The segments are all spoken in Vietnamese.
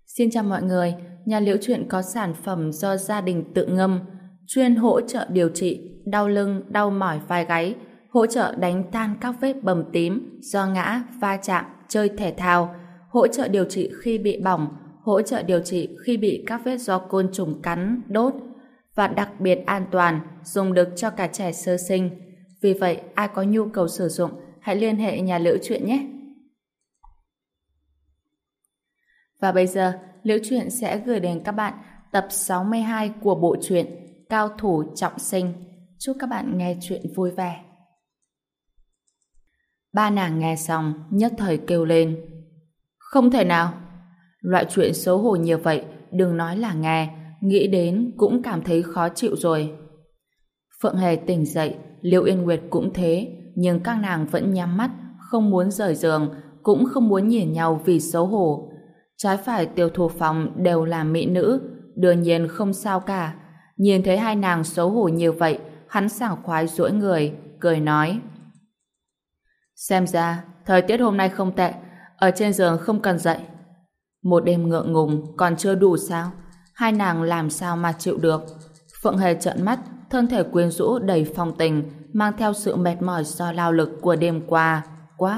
Xin chào mọi người, nhà Liễu Chuyện có sản phẩm do gia đình tự ngâm, chuyên hỗ trợ điều trị đau lưng, đau mỏi vai gáy, hỗ trợ đánh tan các vết bầm tím do ngã, va chạm, chơi thể thao, hỗ trợ điều trị khi bị bỏng, hỗ trợ điều trị khi bị các vết do côn trùng cắn, đốt, và đặc biệt an toàn, dùng được cho cả trẻ sơ sinh. Vì vậy, ai có nhu cầu sử dụng, hãy liên hệ nhà Liễu Chuyện nhé. Và bây giờ, Liễu Chuyện sẽ gửi đến các bạn tập 62 của bộ truyện Cao Thủ Trọng Sinh. Chúc các bạn nghe chuyện vui vẻ. Ba nàng nghe xong, nhất thời kêu lên. Không thể nào! Loại chuyện xấu hổ như vậy, đừng nói là nghe, nghĩ đến cũng cảm thấy khó chịu rồi. Phượng Hề tỉnh dậy, Liễu Yên Nguyệt cũng thế, nhưng các nàng vẫn nhắm mắt, không muốn rời giường, cũng không muốn nhìn nhau vì xấu hổ. Trái phải Tiêu Thụ Phong đều là mỹ nữ, đương nhiên không sao cả. Nhìn thấy hai nàng xấu hổ như vậy, hắn sảng khoái duỗi người, cười nói. Xem ra, thời tiết hôm nay không tệ, ở trên giường không cần dậy. Một đêm ngượng ngùng còn chưa đủ sao? Hai nàng làm sao mà chịu được? Phượng Hề trợn mắt, thân thể quyến rũ đầy phong tình, mang theo sự mệt mỏi do lao lực của đêm qua, quát.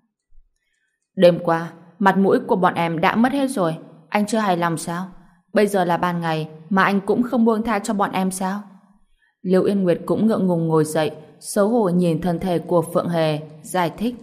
Đêm qua, mặt mũi của bọn em đã mất hết rồi, anh chưa hài lòng sao? Bây giờ là ban ngày mà anh cũng không buông tha cho bọn em sao? Liễu Yên Nguyệt cũng ngượng ngùng ngồi dậy, xấu hổ nhìn thân thể của Phượng Hề, giải thích.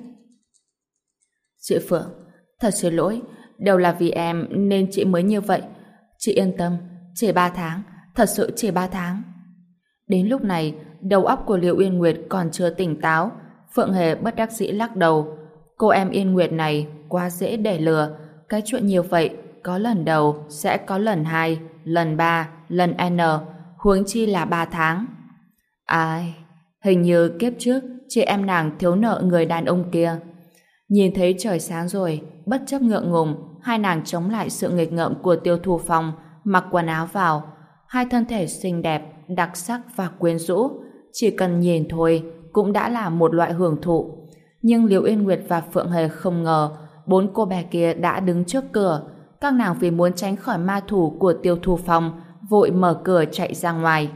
Chị Phượng, thật xin lỗi, đều là vì em nên chị mới như vậy. Chị yên tâm, chỉ 3 tháng, thật sự chỉ 3 tháng. Đến lúc này, đầu óc của Liễu Yên Nguyệt còn chưa tỉnh táo, Phượng Hề bất đắc dĩ lắc đầu. Cô em Yên Nguyệt này quá dễ để lừa, cái chuyện như vậy có lần đầu sẽ có lần 2, lần 3, lần N, huống chi là 3 tháng. Ai, hình như kiếp trước chị em nàng thiếu nợ người đàn ông kia. Nhìn thấy trời sáng rồi, bất chấp ngượng ngùng, hai nàng chống lại sự nghịch ngợm của Tiêu Thụ Phong, mặc quần áo vào. Hai thân thể xinh đẹp, đặc sắc và quyến rũ, chỉ cần nhìn thôi cũng đã là một loại hưởng thụ. Nhưng Liễu Yên Nguyệt và Phượng Hề không ngờ 4 cô bé kia đã đứng trước cửa. Các nàng vì muốn tránh khỏi ma thủ của Tiêu Thụ Phong, vội mở cửa chạy ra ngoài.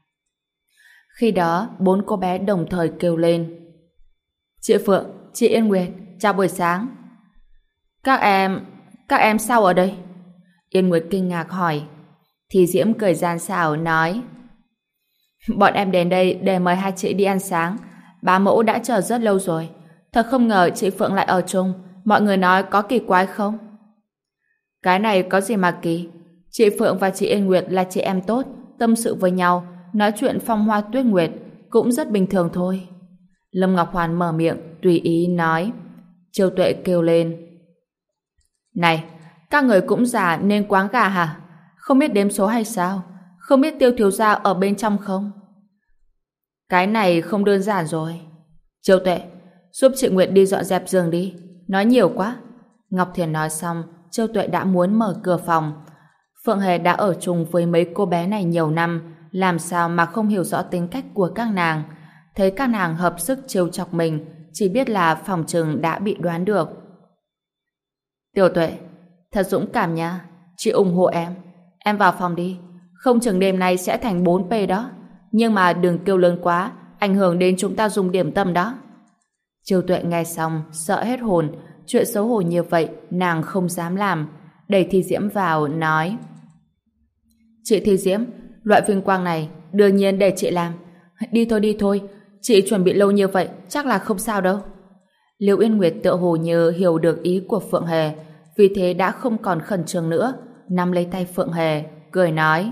Khi đó, 4 cô bé đồng thời kêu lên. Chị Phượng, chị Yên Nguyệt, chào buổi sáng. Các em sao ở đây? Yên Nguyệt kinh ngạc hỏi. Thì Diễm cười gian xảo nói. Bọn em đến đây để mời hai chị đi ăn sáng. Bá mẫu đã chờ rất lâu rồi. Thật không ngờ chị Phượng lại ở chung. Mọi người nói có kỳ quái không? Cái này có gì mà kỳ? Chị Phượng và chị Yên Nguyệt là chị em tốt, tâm sự với nhau, nói chuyện phong hoa tuyết nguyệt, cũng rất bình thường thôi. Lâm Ngọc Hoàn mở miệng, tùy ý nói. Chiêu Tuệ kêu lên. Này, các người cũng già nên quáng gà hả? Không biết đếm số hay sao? Không biết Tiêu thiếu gia ở bên trong không? Cái này không đơn giản rồi. Chiêu Tuệ, giúp chị Nguyệt đi dọn dẹp giường đi. Nói nhiều quá. Ngọc Thiền nói xong, Chiêu Tuệ đã muốn mở cửa phòng. Phượng Hề đã ở chung với mấy cô bé này nhiều năm, làm sao mà không hiểu rõ tính cách của các nàng. Thấy các nàng hợp sức trêu chọc mình, chỉ biết là phòng trừng đã bị đoán được. Tiểu Tuệ, thật dũng cảm nha. Chị ủng hộ em. Em vào phòng đi. Không chừng đêm nay sẽ thành 4P đó. Nhưng mà đừng kêu lớn quá, ảnh hưởng đến chúng ta dùng điểm tâm đó. Chiêu Tuệ nghe xong, sợ hết hồn. Chuyện xấu hổ như vậy, nàng không dám làm. Đẩy Thi Diễm vào, nói. Chị Thi Diễm, loại vinh quang này, đương nhiên để chị làm. Đi thôi. Chị chuẩn bị lâu như vậy, chắc là không sao đâu. Liễu Yên Nguyệt tựa hồ như hiểu được ý của Phượng Hề, vì thế đã không còn khẩn trương nữa, nắm lấy tay Phượng Hề, cười nói.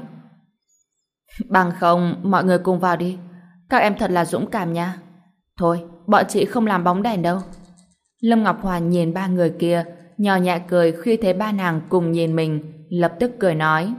Bằng không, mọi người cùng vào đi. Các em thật là dũng cảm nha. Thôi, bọn chị không làm bóng đèn đâu. Lâm Ngọc Hoàn nhìn ba người kia, nhỏ nhẹ cười khi thấy ba nàng cùng nhìn mình, lập tức cười nói.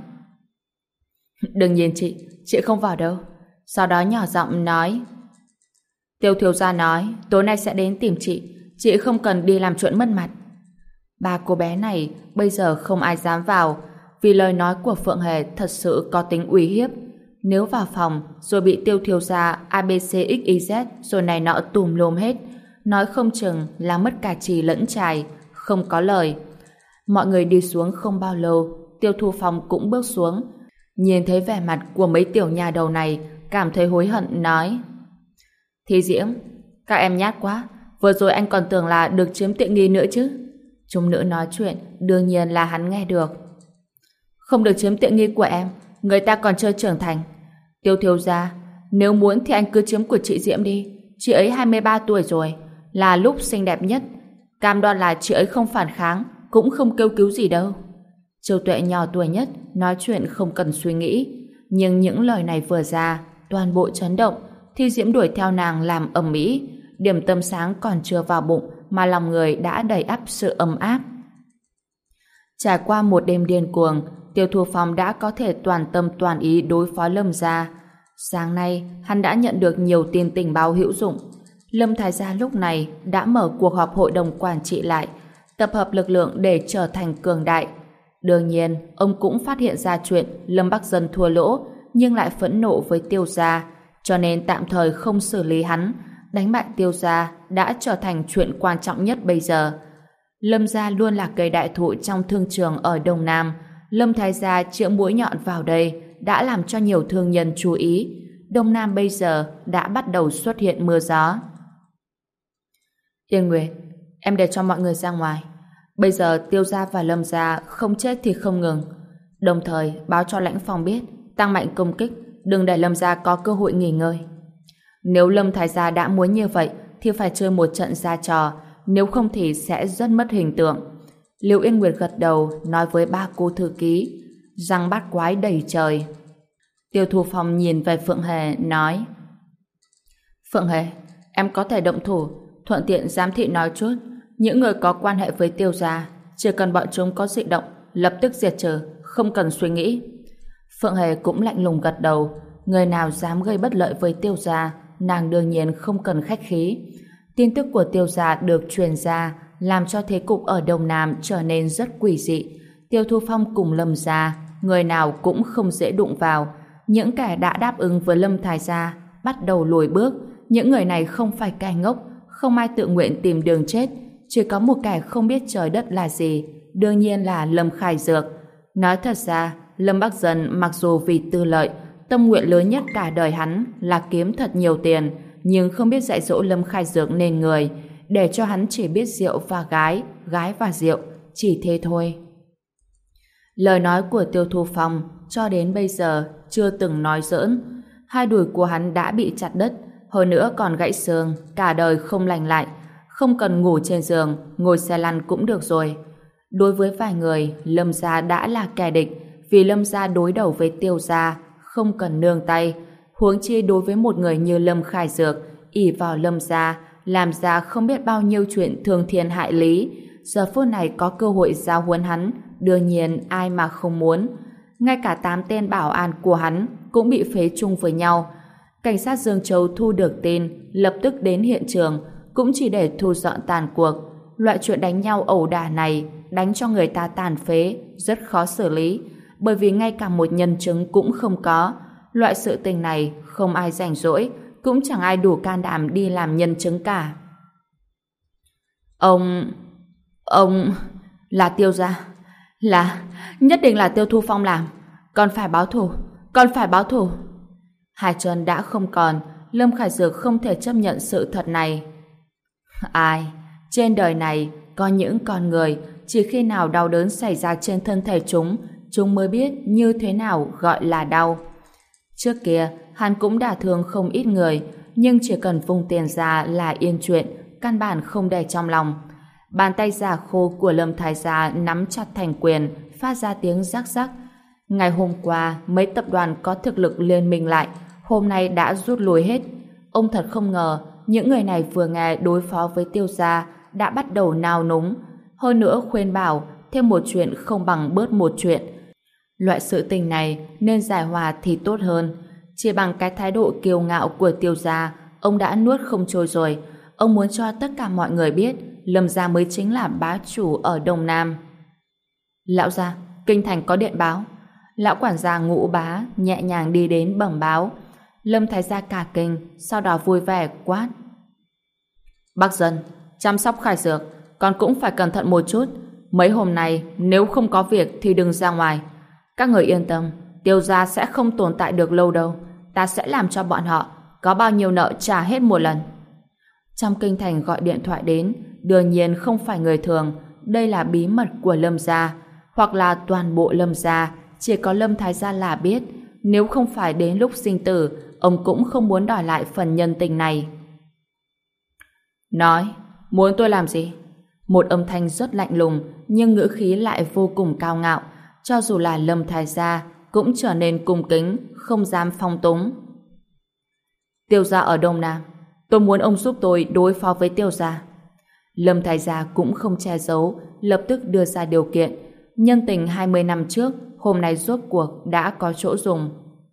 Đừng nhìn chị không vào đâu. Sau đó nhỏ giọng nói. Tiêu thiếu gia nói tối nay sẽ đến tìm chị không cần đi làm chuyện mất mặt. Ba cô bé này bây giờ không ai dám vào, vì lời nói của Phượng Hề thật sự có tính uy hiếp. Nếu vào phòng rồi bị Tiêu thiếu gia ABCXYZ rồi này nọ tùm lum hết, nói không chừng là mất cả chì lẫn chài, không có lời. Mọi người đi xuống không bao lâu, Tiêu Thu Phong cũng bước xuống. Nhìn thấy vẻ mặt của mấy tiểu nhà đầu này, cảm thấy hối hận nói: Thi Diễm, các em nhát quá, vừa rồi anh còn tưởng là được chiếm tiện nghi nữa chứ. Chúng nữ nói chuyện, đương nhiên là hắn nghe được. Không được chiếm tiện nghi của em, người ta còn chưa trưởng thành. Tiêu thiếu gia, nếu muốn thì anh cứ chiếm của chị Diễm đi. Chị ấy 23 tuổi rồi, là lúc xinh đẹp nhất. Cam đoan là chị ấy không phản kháng, cũng không kêu cứu gì đâu. Châu Tuệ nhỏ tuổi nhất, nói chuyện không cần suy nghĩ. Nhưng những lời này vừa ra, toàn bộ chấn động. Thi Diễm đuổi theo nàng làm ầm ĩ. Điểm tâm sáng còn chưa vào bụng mà lòng người đã đầy ắp sự ấm áp. Trải qua một đêm điên cuồng, Tiêu Thu Phong đã có thể toàn tâm toàn ý đối phó Lâm gia. Sáng nay, hắn đã nhận được nhiều tin tình báo hữu dụng. Lâm Thái gia lúc này đã mở cuộc họp hội đồng quản trị lại, tập hợp lực lượng để trở thành cường đại. Đương nhiên, ông cũng phát hiện ra chuyện Lâm Bắc Dân thua lỗ, nhưng lại phẫn nộ với Tiêu gia, cho nên tạm thời không xử lý hắn. Đánh bại Tiêu gia đã trở thành chuyện quan trọng nhất bây giờ. Lâm gia luôn là cây đại thụ trong thương trường ở Đông Nam. Lâm Thái gia chĩa mũi nhọn vào đây đã làm cho nhiều thương nhân chú ý. Đông Nam bây giờ đã bắt đầu xuất hiện mưa gió. Yên Nguyệt, em để cho mọi người ra ngoài. Bây giờ Tiêu gia và Lâm gia không chết thì không ngừng. Đồng thời báo cho lãnh phòng biết, tăng mạnh công kích, đừng để Lâm gia có cơ hội nghỉ ngơi. Nếu Lâm Thái gia đã muốn như vậy thì phải chơi một trận ra trò, nếu không thì sẽ rất mất hình tượng. Liễu Yên Nguyệt gật đầu nói với ba cô thư ký, răng bát quái đầy trời. Tiêu Thu Phong nhìn về Phượng Hề nói: Phượng Hề, em có thể động thủ, thuận tiện giám thị nói chút, những người có quan hệ với Tiêu gia, chỉ cần bọn chúng có dị động, lập tức diệt trừ, không cần suy nghĩ. Phượng Hề cũng lạnh lùng gật đầu, người nào dám gây bất lợi với Tiêu gia, nàng đương nhiên không cần khách khí. Tin tức của Tiêu gia được truyền ra, làm cho thế cục ở Đông Nam trở nên rất quỷ dị. Tiêu Thu Phong cùng Lâm gia, người nào cũng không dễ đụng vào. Những kẻ đã đáp ứng với Lâm Thái gia bắt đầu lùi bước. Những người này không phải kẻ ngốc, không ai tự nguyện tìm đường chết. Chỉ có một kẻ không biết trời đất là gì, đương nhiên là Lâm Khải Dược. Nói thật ra, Lâm Bắc Dân mặc dù vì tư lợi, tâm nguyện lớn nhất cả đời hắn là kiếm thật nhiều tiền, nhưng không biết dạy dỗ Lâm Khải Dược nên người, để cho hắn chỉ biết rượu và gái, gái và rượu, chỉ thế thôi. Lời nói của Tiêu Thu Phong cho đến bây giờ chưa từng nói giỡn. Hai đùi của hắn đã bị chặt đứt, hơn nữa còn gãy xương, cả đời không lành lại. Không cần ngủ trên giường, ngồi xe lăn cũng được rồi. Đối với vài người, Lâm gia đã là kẻ địch, vì Lâm gia đối đầu với Tiêu gia, không cần nương tay. Huống chi đối với một người như Lâm Khải Dược, ỷ vào Lâm gia, làm ra không biết bao nhiêu chuyện thương thiên hại lý. Giờ phút này có cơ hội giáo huấn hắn, đương nhiên ai mà không muốn. Ngay cả 8 tên bảo an của hắn cũng bị phế chung với nhau. Cảnh sát Dương Châu thu được tin, lập tức đến hiện trường, cũng chỉ để thu dọn tàn cuộc. Loại chuyện đánh nhau ẩu đả này, đánh cho người ta tàn phế, rất khó xử lý, bởi vì ngay cả một nhân chứng cũng không có. Loại sự tình này không ai rảnh rỗi, cũng chẳng ai đủ can đảm đi làm nhân chứng cả. Ông là Tiêu gia, nhất định là Tiêu Thu Phong làm. Con phải báo thù, con phải báo thù. Hai chân đã không còn, Lâm Khải Dược không thể chấp nhận sự thật này. Ai? Trên đời này có những con người chỉ khi nào đau đớn xảy ra trên thân thể chúng mới biết như thế nào gọi là đau. Trước kia, hắn cũng đả thương không ít người, nhưng chỉ cần vung tiền ra là yên chuyện, căn bản không để trong lòng. Bàn tay già khô của Lâm Thái gia nắm chặt thành quyền, phát ra tiếng rắc rắc. Ngày hôm qua, mấy tập đoàn có thực lực liên minh lại, hôm nay đã rút lui hết. Ông thật không ngờ, những người này vừa nghe đối phó với Tiêu gia đã bắt đầu nao núng. Hơn nữa khuyên bảo, thêm một chuyện không bằng bớt một chuyện. Loại sự tình này nên giải hòa thì tốt hơn. Chỉ bằng cái thái độ kiêu ngạo của Tiêu gia, ông đã nuốt không trôi rồi. Ông muốn cho tất cả mọi người biết Lâm gia mới chính là bá chủ ở Đông Nam. Lão gia, kinh thành có điện báo. Lão quản gia Ngũ Bá nhẹ nhàng đi đến bẩm báo. Lâm Thái gia cả kinh, sau đó vui vẻ quát: Bắc Dân, chăm sóc Khải Dược, con cũng phải cẩn thận một chút. mấy hôm nay nếu không có việc thì đừng ra ngoài. Các người yên tâm, Tiêu gia sẽ không tồn tại được lâu đâu. Ta sẽ làm cho bọn họ có bao nhiêu nợ trả hết một lần. Trong kinh thành gọi điện thoại đến, đương nhiên không phải người thường, đây là bí mật của Lâm gia, hoặc là toàn bộ Lâm gia, chỉ có Lâm Thái gia là biết, nếu không phải đến lúc sinh tử, ông cũng không muốn đòi lại phần nhân tình này. Nói, muốn tôi làm gì? Một âm thanh rất lạnh lùng, nhưng ngữ khí lại vô cùng cao ngạo, cho dù là Lâm Thái gia cũng trở nên cung kính, không dám phong túng. Tiêu gia ở Đông Nam, tôi muốn ông giúp tôi đối phó với Tiêu gia. Lâm Thái gia cũng không che giấu, lập tức đưa ra điều kiện. Nhân tình 20 năm trước, hôm nay rốt cuộc đã có chỗ dùng.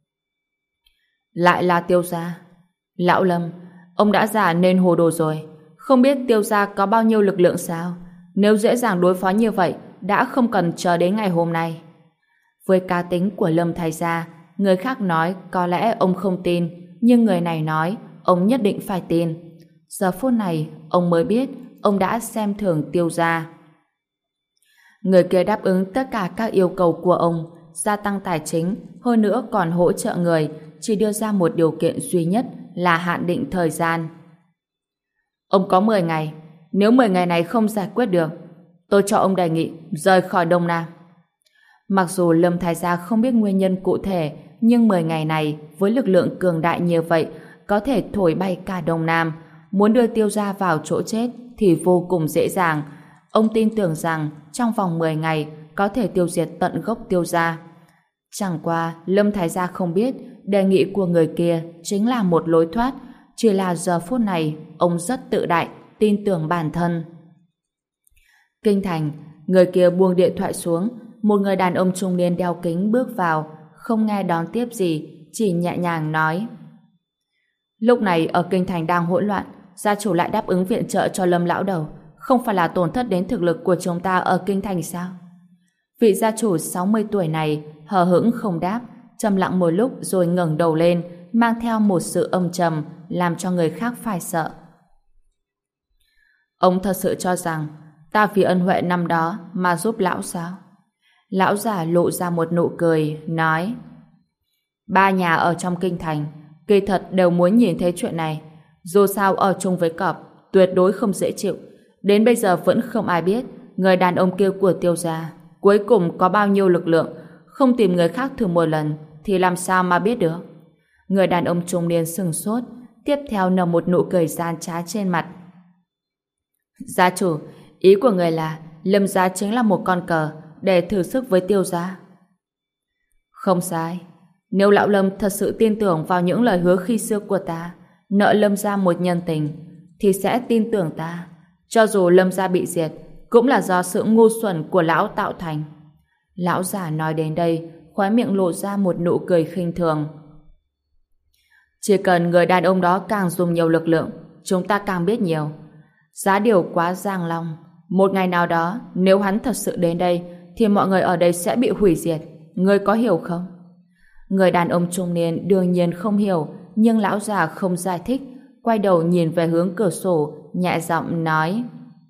Lại là Tiêu gia. Lão Lâm, ông đã già nên hồ đồ rồi. Không biết Tiêu gia có bao nhiêu lực lượng sao? Nếu dễ dàng đối phó như vậy, đã không cần chờ đến ngày hôm nay. Với cá tính của Lâm Thái gia, người khác nói có lẽ ông không tin, nhưng người này nói ông nhất định phải tin. Giờ phút này, ông mới biết ông đã xem thường Tiêu gia. Người kia đáp ứng tất cả các yêu cầu của ông, gia tăng tài chính, hơn nữa còn hỗ trợ người, chỉ đưa ra một điều kiện duy nhất là hạn định thời gian. Ông có 10 ngày, nếu 10 ngày này không giải quyết được, tôi cho ông đề nghị rời khỏi Đông Nam. Mặc dù Lâm Thái gia không biết nguyên nhân cụ thể, nhưng 10 ngày này với lực lượng cường đại như vậy có thể thổi bay cả Đông Nam. Muốn đưa Tiêu gia vào chỗ chết thì vô cùng dễ dàng. Ông tin tưởng rằng trong vòng 10 ngày có thể tiêu diệt tận gốc Tiêu gia. Chẳng qua Lâm Thái gia không biết đề nghị của người kia chính là một lối thoát, chỉ là giờ phút này ông rất tự đại, tin tưởng bản thân. Kinh thành, người kia buông điện thoại xuống, một người đàn ông trung niên đeo kính bước vào, không nghe đón tiếp gì, chỉ nhẹ nhàng nói: Lúc này ở kinh thành đang hỗn loạn, gia chủ lại đáp ứng viện trợ cho Lâm lão đầu, không phải là tổn thất đến thực lực của chúng ta ở kinh thành sao? Vị gia chủ 60 tuổi này hờ hững không đáp, trầm lặng một lúc rồi ngẩng đầu lên, mang theo một sự âm trầm làm cho người khác phải sợ. Ông thật sự cho rằng ta vì ân huệ năm đó mà giúp lão sao? Lão già lộ ra một nụ cười, nói: Ba nhà ở trong kinh thành kỳ thật đều muốn nhìn thấy chuyện này. Dù sao ở chung với cọp tuyệt đối không dễ chịu. Đến bây giờ vẫn không ai biết người đàn ông kia của Tiêu gia cuối cùng có bao nhiêu lực lượng. Không tìm người khác thử một lần thì làm sao mà biết được? Người đàn ông trung niên sừng sốt, tiếp theo nở một nụ cười gian trá trên mặt. Gia chủ, ý của người là Lâm gia chính là một con cờ để thử sức với Tiêu gia. Không sai. Nếu lão Lâm thật sự tin tưởng vào những lời hứa khi xưa của ta, nợ Lâm gia một nhân tình, thì sẽ tin tưởng ta. Cho dù Lâm gia bị diệt, cũng là do sự ngu xuẩn của lão tạo thành. Lão già nói đến đây, khóe miệng lộ ra một nụ cười khinh thường. Chỉ cần người đàn ông đó càng dùng nhiều lực lượng, chúng ta càng biết nhiều. Giá điều quá giang long. Một ngày nào đó, nếu hắn thật sự đến đây, thì mọi người ở đây sẽ bị hủy diệt. Ngươi có hiểu không? Người đàn ông trung niên đương nhiên không hiểu, nhưng lão già không giải thích, quay đầu nhìn về hướng cửa sổ, nhẹ giọng nói: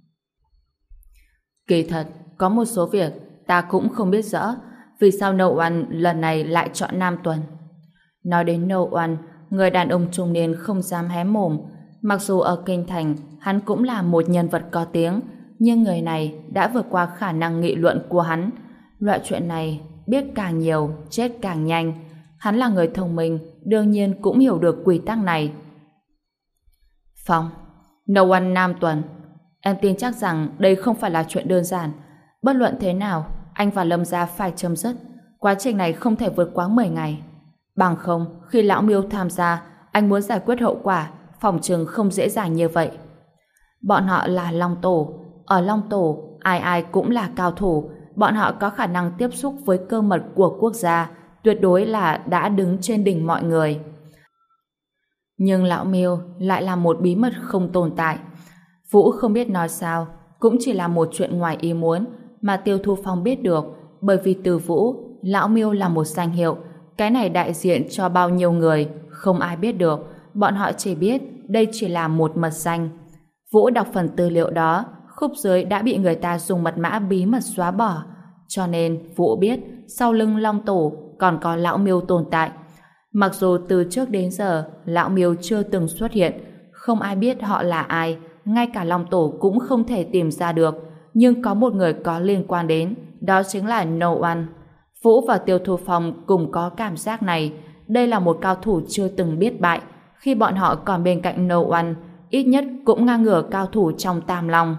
Kỳ thật, có một số việc ta cũng không biết rõ vì sao No One lần này lại chọn Nam Tuần. Nói đến No One, người đàn ông trung niên không dám hé mồm. Mặc dù ở kinh thành hắn cũng là một nhân vật có tiếng, nhưng người này đã vượt qua khả năng nghị luận của hắn. Loại chuyện này biết càng nhiều chết càng nhanh. Hắn là người thông minh, đương nhiên cũng hiểu được quy tắc này. Phong, No One Nam Tuần, em tin chắc rằng đây không phải là chuyện đơn giản. Bất luận thế nào, anh và Lâm gia phải chấm dứt. Quá trình này không thể vượt quá 10 ngày. Bằng không, khi lão Miêu tham gia, anh muốn giải quyết hậu quả, phòng chừng không dễ dàng như vậy. Bọn họ là Long Tổ. Ở Long Tổ, ai ai cũng là cao thủ. Bọn họ có khả năng tiếp xúc với cơ mật của quốc gia, tuyệt đối là đã đứng trên đỉnh mọi người. Nhưng lão Miêu lại là một bí mật không tồn tại. Vũ không biết nói sao, cũng chỉ là một chuyện ngoài ý muốn mà Tiêu Thu Phong biết được, bởi vì từ Vũ, lão Miêu là một danh hiệu, cái này đại diện cho bao nhiêu người, không ai biết được, bọn họ chỉ biết đây chỉ là một mật danh. Vũ đọc phần tư liệu đó, khúc dưới đã bị người ta dùng mật mã bí mật xóa bỏ. Cho nên Vũ biết sau lưng Long Tổ còn có Lão Miêu tồn tại. Mặc dù từ trước đến giờ Lão Miêu chưa từng xuất hiện, không ai biết họ là ai, ngay cả Long Tổ cũng không thể tìm ra được, nhưng có một người có liên quan đến, đó chính là No One. Vũ và Tiêu Thu Phong cùng có cảm giác này. Đây là một cao thủ chưa từng biết bại. Khi bọn họ còn bên cạnh No One, ít nhất cũng ngang ngửa cao thủ trong Tam Long.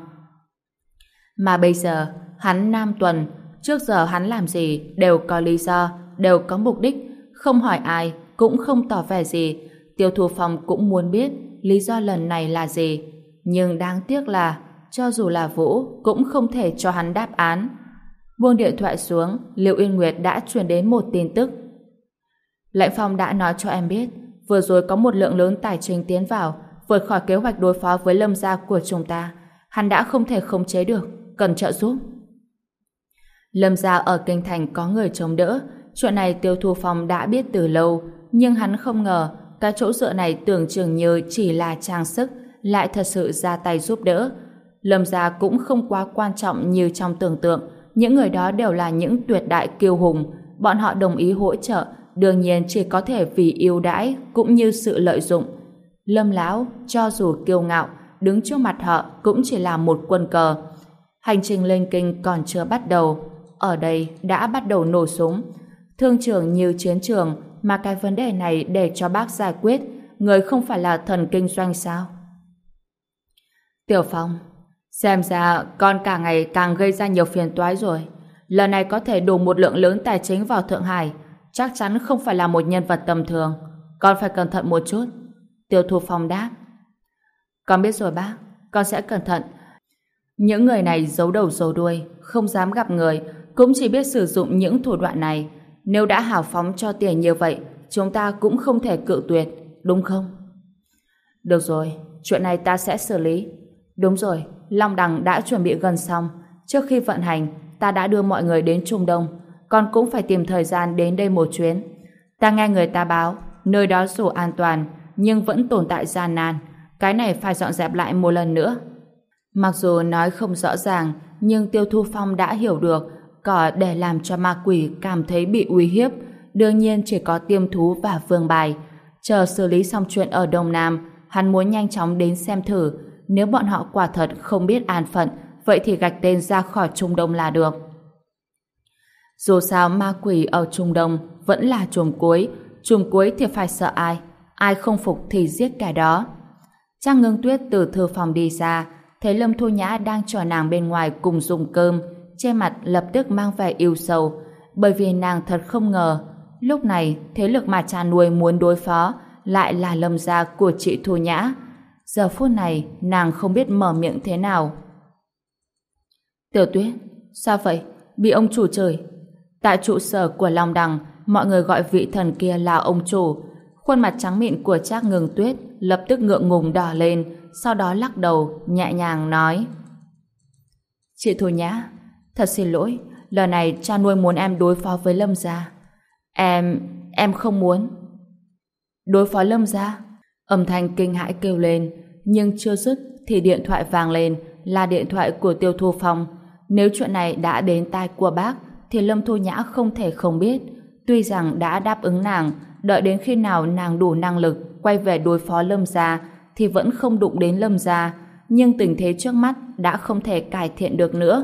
Mà bây giờ, hắn Nam Tuần, trước giờ hắn làm gì đều có lý do, đều có mục đích, không hỏi ai, cũng không tỏ vẻ gì. Tiêu Thu Phong cũng muốn biết lý do lần này là gì. Nhưng đáng tiếc là, cho dù là Vũ, cũng không thể cho hắn đáp án. Buông điện thoại xuống, Liệu Yên Nguyệt đã truyền đến một tin tức. Lãnh Phong đã nói cho em biết, vừa rồi có một lượng lớn tài chính tiến vào, vượt khỏi kế hoạch đối phó với Lâm gia của chúng ta. Hắn đã không thể khống chế được, cần trợ giúp. Lâm gia ở kinh thành có người chống đỡ, chuyện này Tiêu Thu Phong đã biết từ lâu, nhưng hắn không ngờ cái chỗ dựa này tưởng chừng như chỉ là trang sức, lại thật sự ra tay giúp đỡ. Lâm gia cũng không quá quan trọng như trong tưởng tượng, những người đó đều là những tuyệt đại kiêu hùng, bọn họ đồng ý hỗ trợ, đương nhiên chỉ có thể vì ưu đãi cũng như sự lợi dụng. Lâm lão cho dù kiêu ngạo, đứng trước mặt họ cũng chỉ là một quân cờ. Hành trình lên kinh còn chưa bắt đầu, ở đây đã bắt đầu nổ súng. Thương trường như chiến trường, mà cái vấn đề này để cho bác giải quyết, người không phải là thần kinh doanh sao? Tiểu Phong, xem ra con càng ngày càng gây ra nhiều phiền toái rồi. Lần này có thể đổ một lượng lớn tài chính vào Thượng Hải, chắc chắn không phải là một nhân vật tầm thường. Con phải cẩn thận một chút. Tiêu Thu Phong đáp. Con biết rồi bác, con sẽ cẩn thận. Những người này giấu đầu giấu đuôi, không dám gặp người, cũng chỉ biết sử dụng những thủ đoạn này. Nếu đã hào phóng cho tiền như vậy, chúng ta cũng không thể cự tuyệt, đúng không? Được rồi, chuyện này ta sẽ xử lý. Đúng rồi, Long Đằng đã chuẩn bị gần xong. Trước khi vận hành, ta đã đưa mọi người đến Trung Đông. Con cũng phải tìm thời gian đến đây một chuyến. Ta nghe người ta báo, nơi đó dù an toàn, nhưng vẫn tồn tại gian nan. Cái này phải dọn dẹp lại một lần nữa. Mặc dù nói không rõ ràng, nhưng Tiêu Thu Phong đã hiểu được, có để làm cho ma quỷ cảm thấy bị uy hiếp, đương nhiên chỉ có Tiêm Thú và Vương Bài. Chờ xử lý xong chuyện ở Đông Nam, hắn muốn nhanh chóng đến xem thử. Nếu bọn họ quả thật không biết an phận, vậy thì gạch tên ra khỏi Trung Đông là được. Dù sao ma quỷ ở Trung Đông vẫn là chùm cuối thì phải sợ ai, ai không phục thì giết kẻ đó. Trang Ngưng Tuyết từ thư phòng đi ra, thấy Lâm Thu Nhã đang chờ nàng bên ngoài cùng dùng cơm, trên mặt lập tức mang vẻ ưu sầu, bởi vì nàng thật không ngờ, lúc này thế lực mà cha nuôi muốn đối phó lại là Lâm gia của chị Thu Nhã. Giờ phút này nàng không biết mở miệng thế nào. Tiểu Tuyết, sao vậy? Bị ông chủ chửi. Tại trụ sở của Long Đằng, mọi người gọi vị thần kia là ông chủ. Khuôn mặt trắng mịn của Trác Ngưng Tuyết lập tức ngượng ngùng đỏ lên, sau đó lắc đầu, nhẹ nhàng nói: Chị Thu Nhã, thật xin lỗi, lần này cha nuôi muốn em đối phó với Lâm gia. Em không muốn. Đối phó Lâm gia? Âm thanh kinh hãi kêu lên, nhưng chưa dứt thì điện thoại vang lên, là điện thoại của Tiêu Thu Phong. Nếu chuyện này đã đến tai của bác, thì Lâm Thu Nhã không thể không biết. Tuy rằng đã đáp ứng nàng, đợi đến khi nào nàng đủ năng lực quay về đối phó Lâm gia thì vẫn không đụng đến Lâm gia, nhưng tình thế trước mắt đã không thể cải thiện được nữa.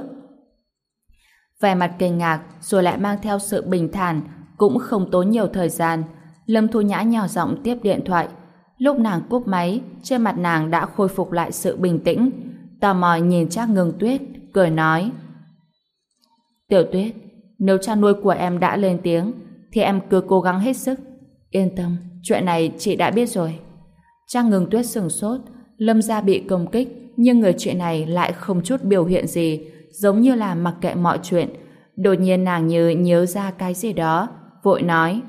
Vẻ mặt kinh ngạc rồi lại mang theo sự bình thản, cũng không tốn nhiều thời gian, Lâm Thu Nhã nhỏ giọng tiếp điện thoại. Lúc nàng cúp máy, trên mặt nàng đã khôi phục lại sự bình tĩnh, tò mò nhìn Trác Ngưng Tuyết, cười nói: Tiểu Tuyết, nếu cha nuôi của em đã lên tiếng thì em cứ cố gắng hết sức. Yên tâm, chuyện này chị đã biết rồi. Trác Ngưng Tuyết sửng sốt, Lâm gia bị công kích, nhưng người chị này lại không chút biểu hiện gì, giống như là mặc kệ mọi chuyện. Đột nhiên nàng như nhớ ra cái gì đó, vội nói: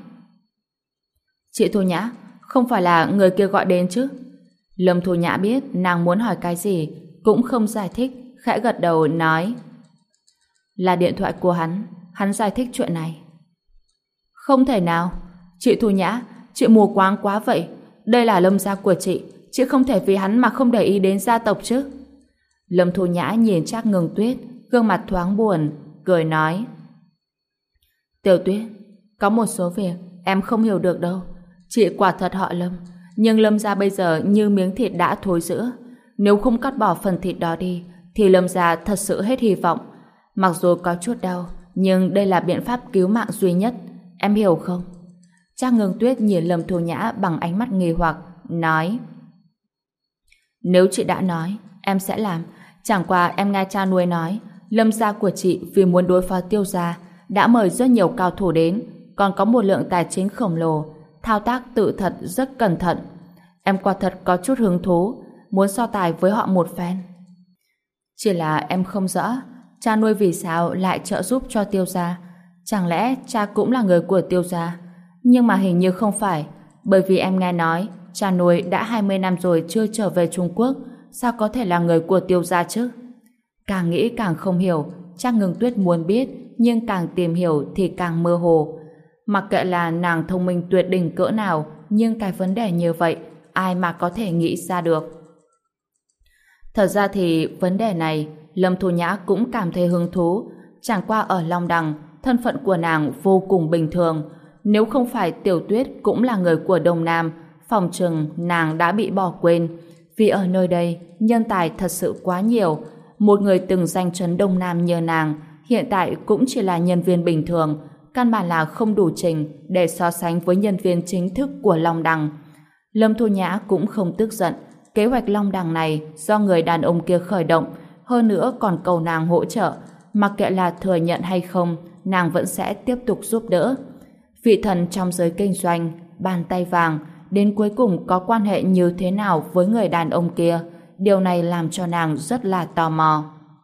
Chị Thu Nhã, không phải là người kia gọi đến chứ? Lâm Thu Nhã biết nàng muốn hỏi cái gì, cũng không giải thích, khẽ gật đầu nói: Là điện thoại của hắn giải thích chuyện này. Không thể nào, chị Thu Nhã, chị mù quáng quá vậy. Đây là Lâm gia của chị không thể vì hắn mà không để ý đến gia tộc chứ. Lâm Thu Nhã nhìn Trác Ngưng Tuyết, gương mặt thoáng buồn, cười nói: Tiểu Tuyết, có một số việc em không hiểu được đâu. Chị quả thật họ Lâm, nhưng Lâm gia bây giờ như miếng thịt đã thối rữa. Nếu không cắt bỏ phần thịt đó đi, thì Lâm gia thật sự hết hy vọng. Mặc dù có chút đau, nhưng đây là biện pháp cứu mạng duy nhất. Em hiểu không? Trác Ngưng Tuyết nhìn Lâm Thu Nhã bằng ánh mắt nghi hoặc, nói: Nếu chị đã nói, em sẽ làm. Chẳng qua em nghe cha nuôi nói, Lâm gia của chị vì muốn đối phó Tiêu gia đã mời rất nhiều cao thủ đến, còn có một lượng tài chính khổng lồ, thao tác tự thật rất cẩn thận. Em quả thật có chút hứng thú, muốn so tài với họ một phen. Chỉ là em không rõ, cha nuôi vì sao lại trợ giúp cho Tiêu gia? Chẳng lẽ cha cũng là người của Tiêu gia? Nhưng mà hình như không phải, bởi vì em nghe nói cha nuôi đã 20 năm rồi chưa trở về Trung Quốc, sao có thể là người của Tiêu gia chứ? Càng nghĩ càng không hiểu, Trác Ngưng Tuyết muốn biết, nhưng càng tìm hiểu thì càng mơ hồ. Mặc kệ là nàng thông minh tuyệt đỉnh cỡ nào, nhưng cái vấn đề như vậy, ai mà có thể nghĩ ra được? Thật ra thì vấn đề này, Lâm Thu Nhã cũng cảm thấy hứng thú. Chẳng qua ở Long Đằng, thân phận của nàng vô cùng bình thường. Nếu không phải Tiểu Tuyết cũng là người của Đông Nam, phòng chừng nàng đã bị bỏ quên. Vì ở nơi đây, nhân tài thật sự quá nhiều. Một người từng danh chấn Đông Nam như nàng, hiện tại cũng chỉ là nhân viên bình thường, căn bản là không đủ trình để so sánh với nhân viên chính thức của Long Đằng. Lâm Thu Nhã cũng không tức giận. Kế hoạch Long Đằng này do người đàn ông kia khởi động, hơn nữa còn cầu nàng hỗ trợ. Mặc kệ là thừa nhận hay không, nàng vẫn sẽ tiếp tục giúp đỡ. Vị thần trong giới kinh doanh, bàn tay vàng, đến cuối cùng có quan hệ như thế nào với người đàn ông kia, điều này làm cho nàng rất là tò mò.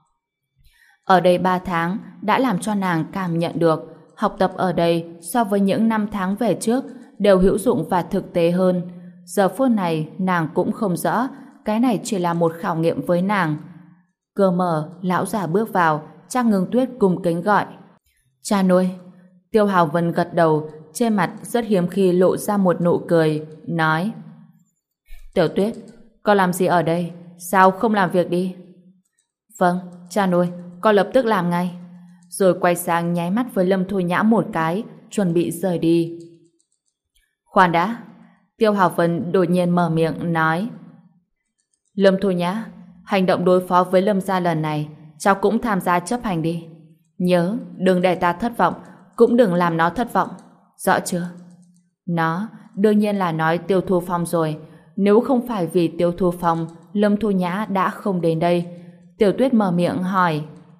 Ở đây 3 tháng đã làm cho nàng cảm nhận được học tập ở đây so với những năm tháng về trước đều hữu dụng và thực tế hơn. Giờ phút này nàng cũng không rõ cái này chỉ là một khảo nghiệm với nàng. Cửa mở, lão già bước vào, Trác Ngưng Tuyết cung kính gọi: Cha nuôi. Tiêu Hào Vân gật đầu, trên mặt rất hiếm khi lộ ra một nụ cười, nói: Tiểu Tuyết, con làm gì ở đây? Sao không làm việc đi? Vâng, cha nuôi, con lập tức làm ngay. Rồi quay sang nháy mắt với Lâm Thu Nhã một cái, chuẩn bị rời đi. Khoan đã. Tiêu Hào Vân đột nhiên mở miệng nói: Lâm Thu Nhã, hành động đối phó với Lâm gia lần này cháu cũng tham gia chấp hành đi. Nhớ, đừng để ta thất vọng, cũng đừng làm nó thất vọng. Rõ chưa? Nó đương nhiên là nói Tiêu Thu Phong rồi. Nếu không phải vì Tiêu Thu Phong, Lâm Thu Nhã đã không đến đây. Tiểu Tuyết mở miệng hỏi: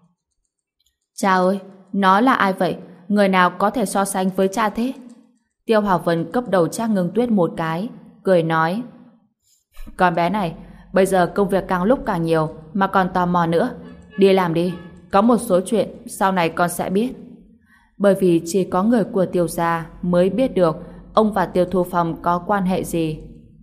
Cha ơi, nó là ai vậy? Người nào có thể so sánh với cha thế? Tiêu Hào Vân cấp đầu Trác Ngưng Tuyết một cái, cười nói: Con bé này, bây giờ công việc càng lúc càng nhiều, mà còn tò mò nữa. Đi làm đi, có một số chuyện sau này con sẽ biết. Bởi vì chỉ có người của Tiêu gia mới biết được ông và Tiêu Thu Phong có quan hệ gì.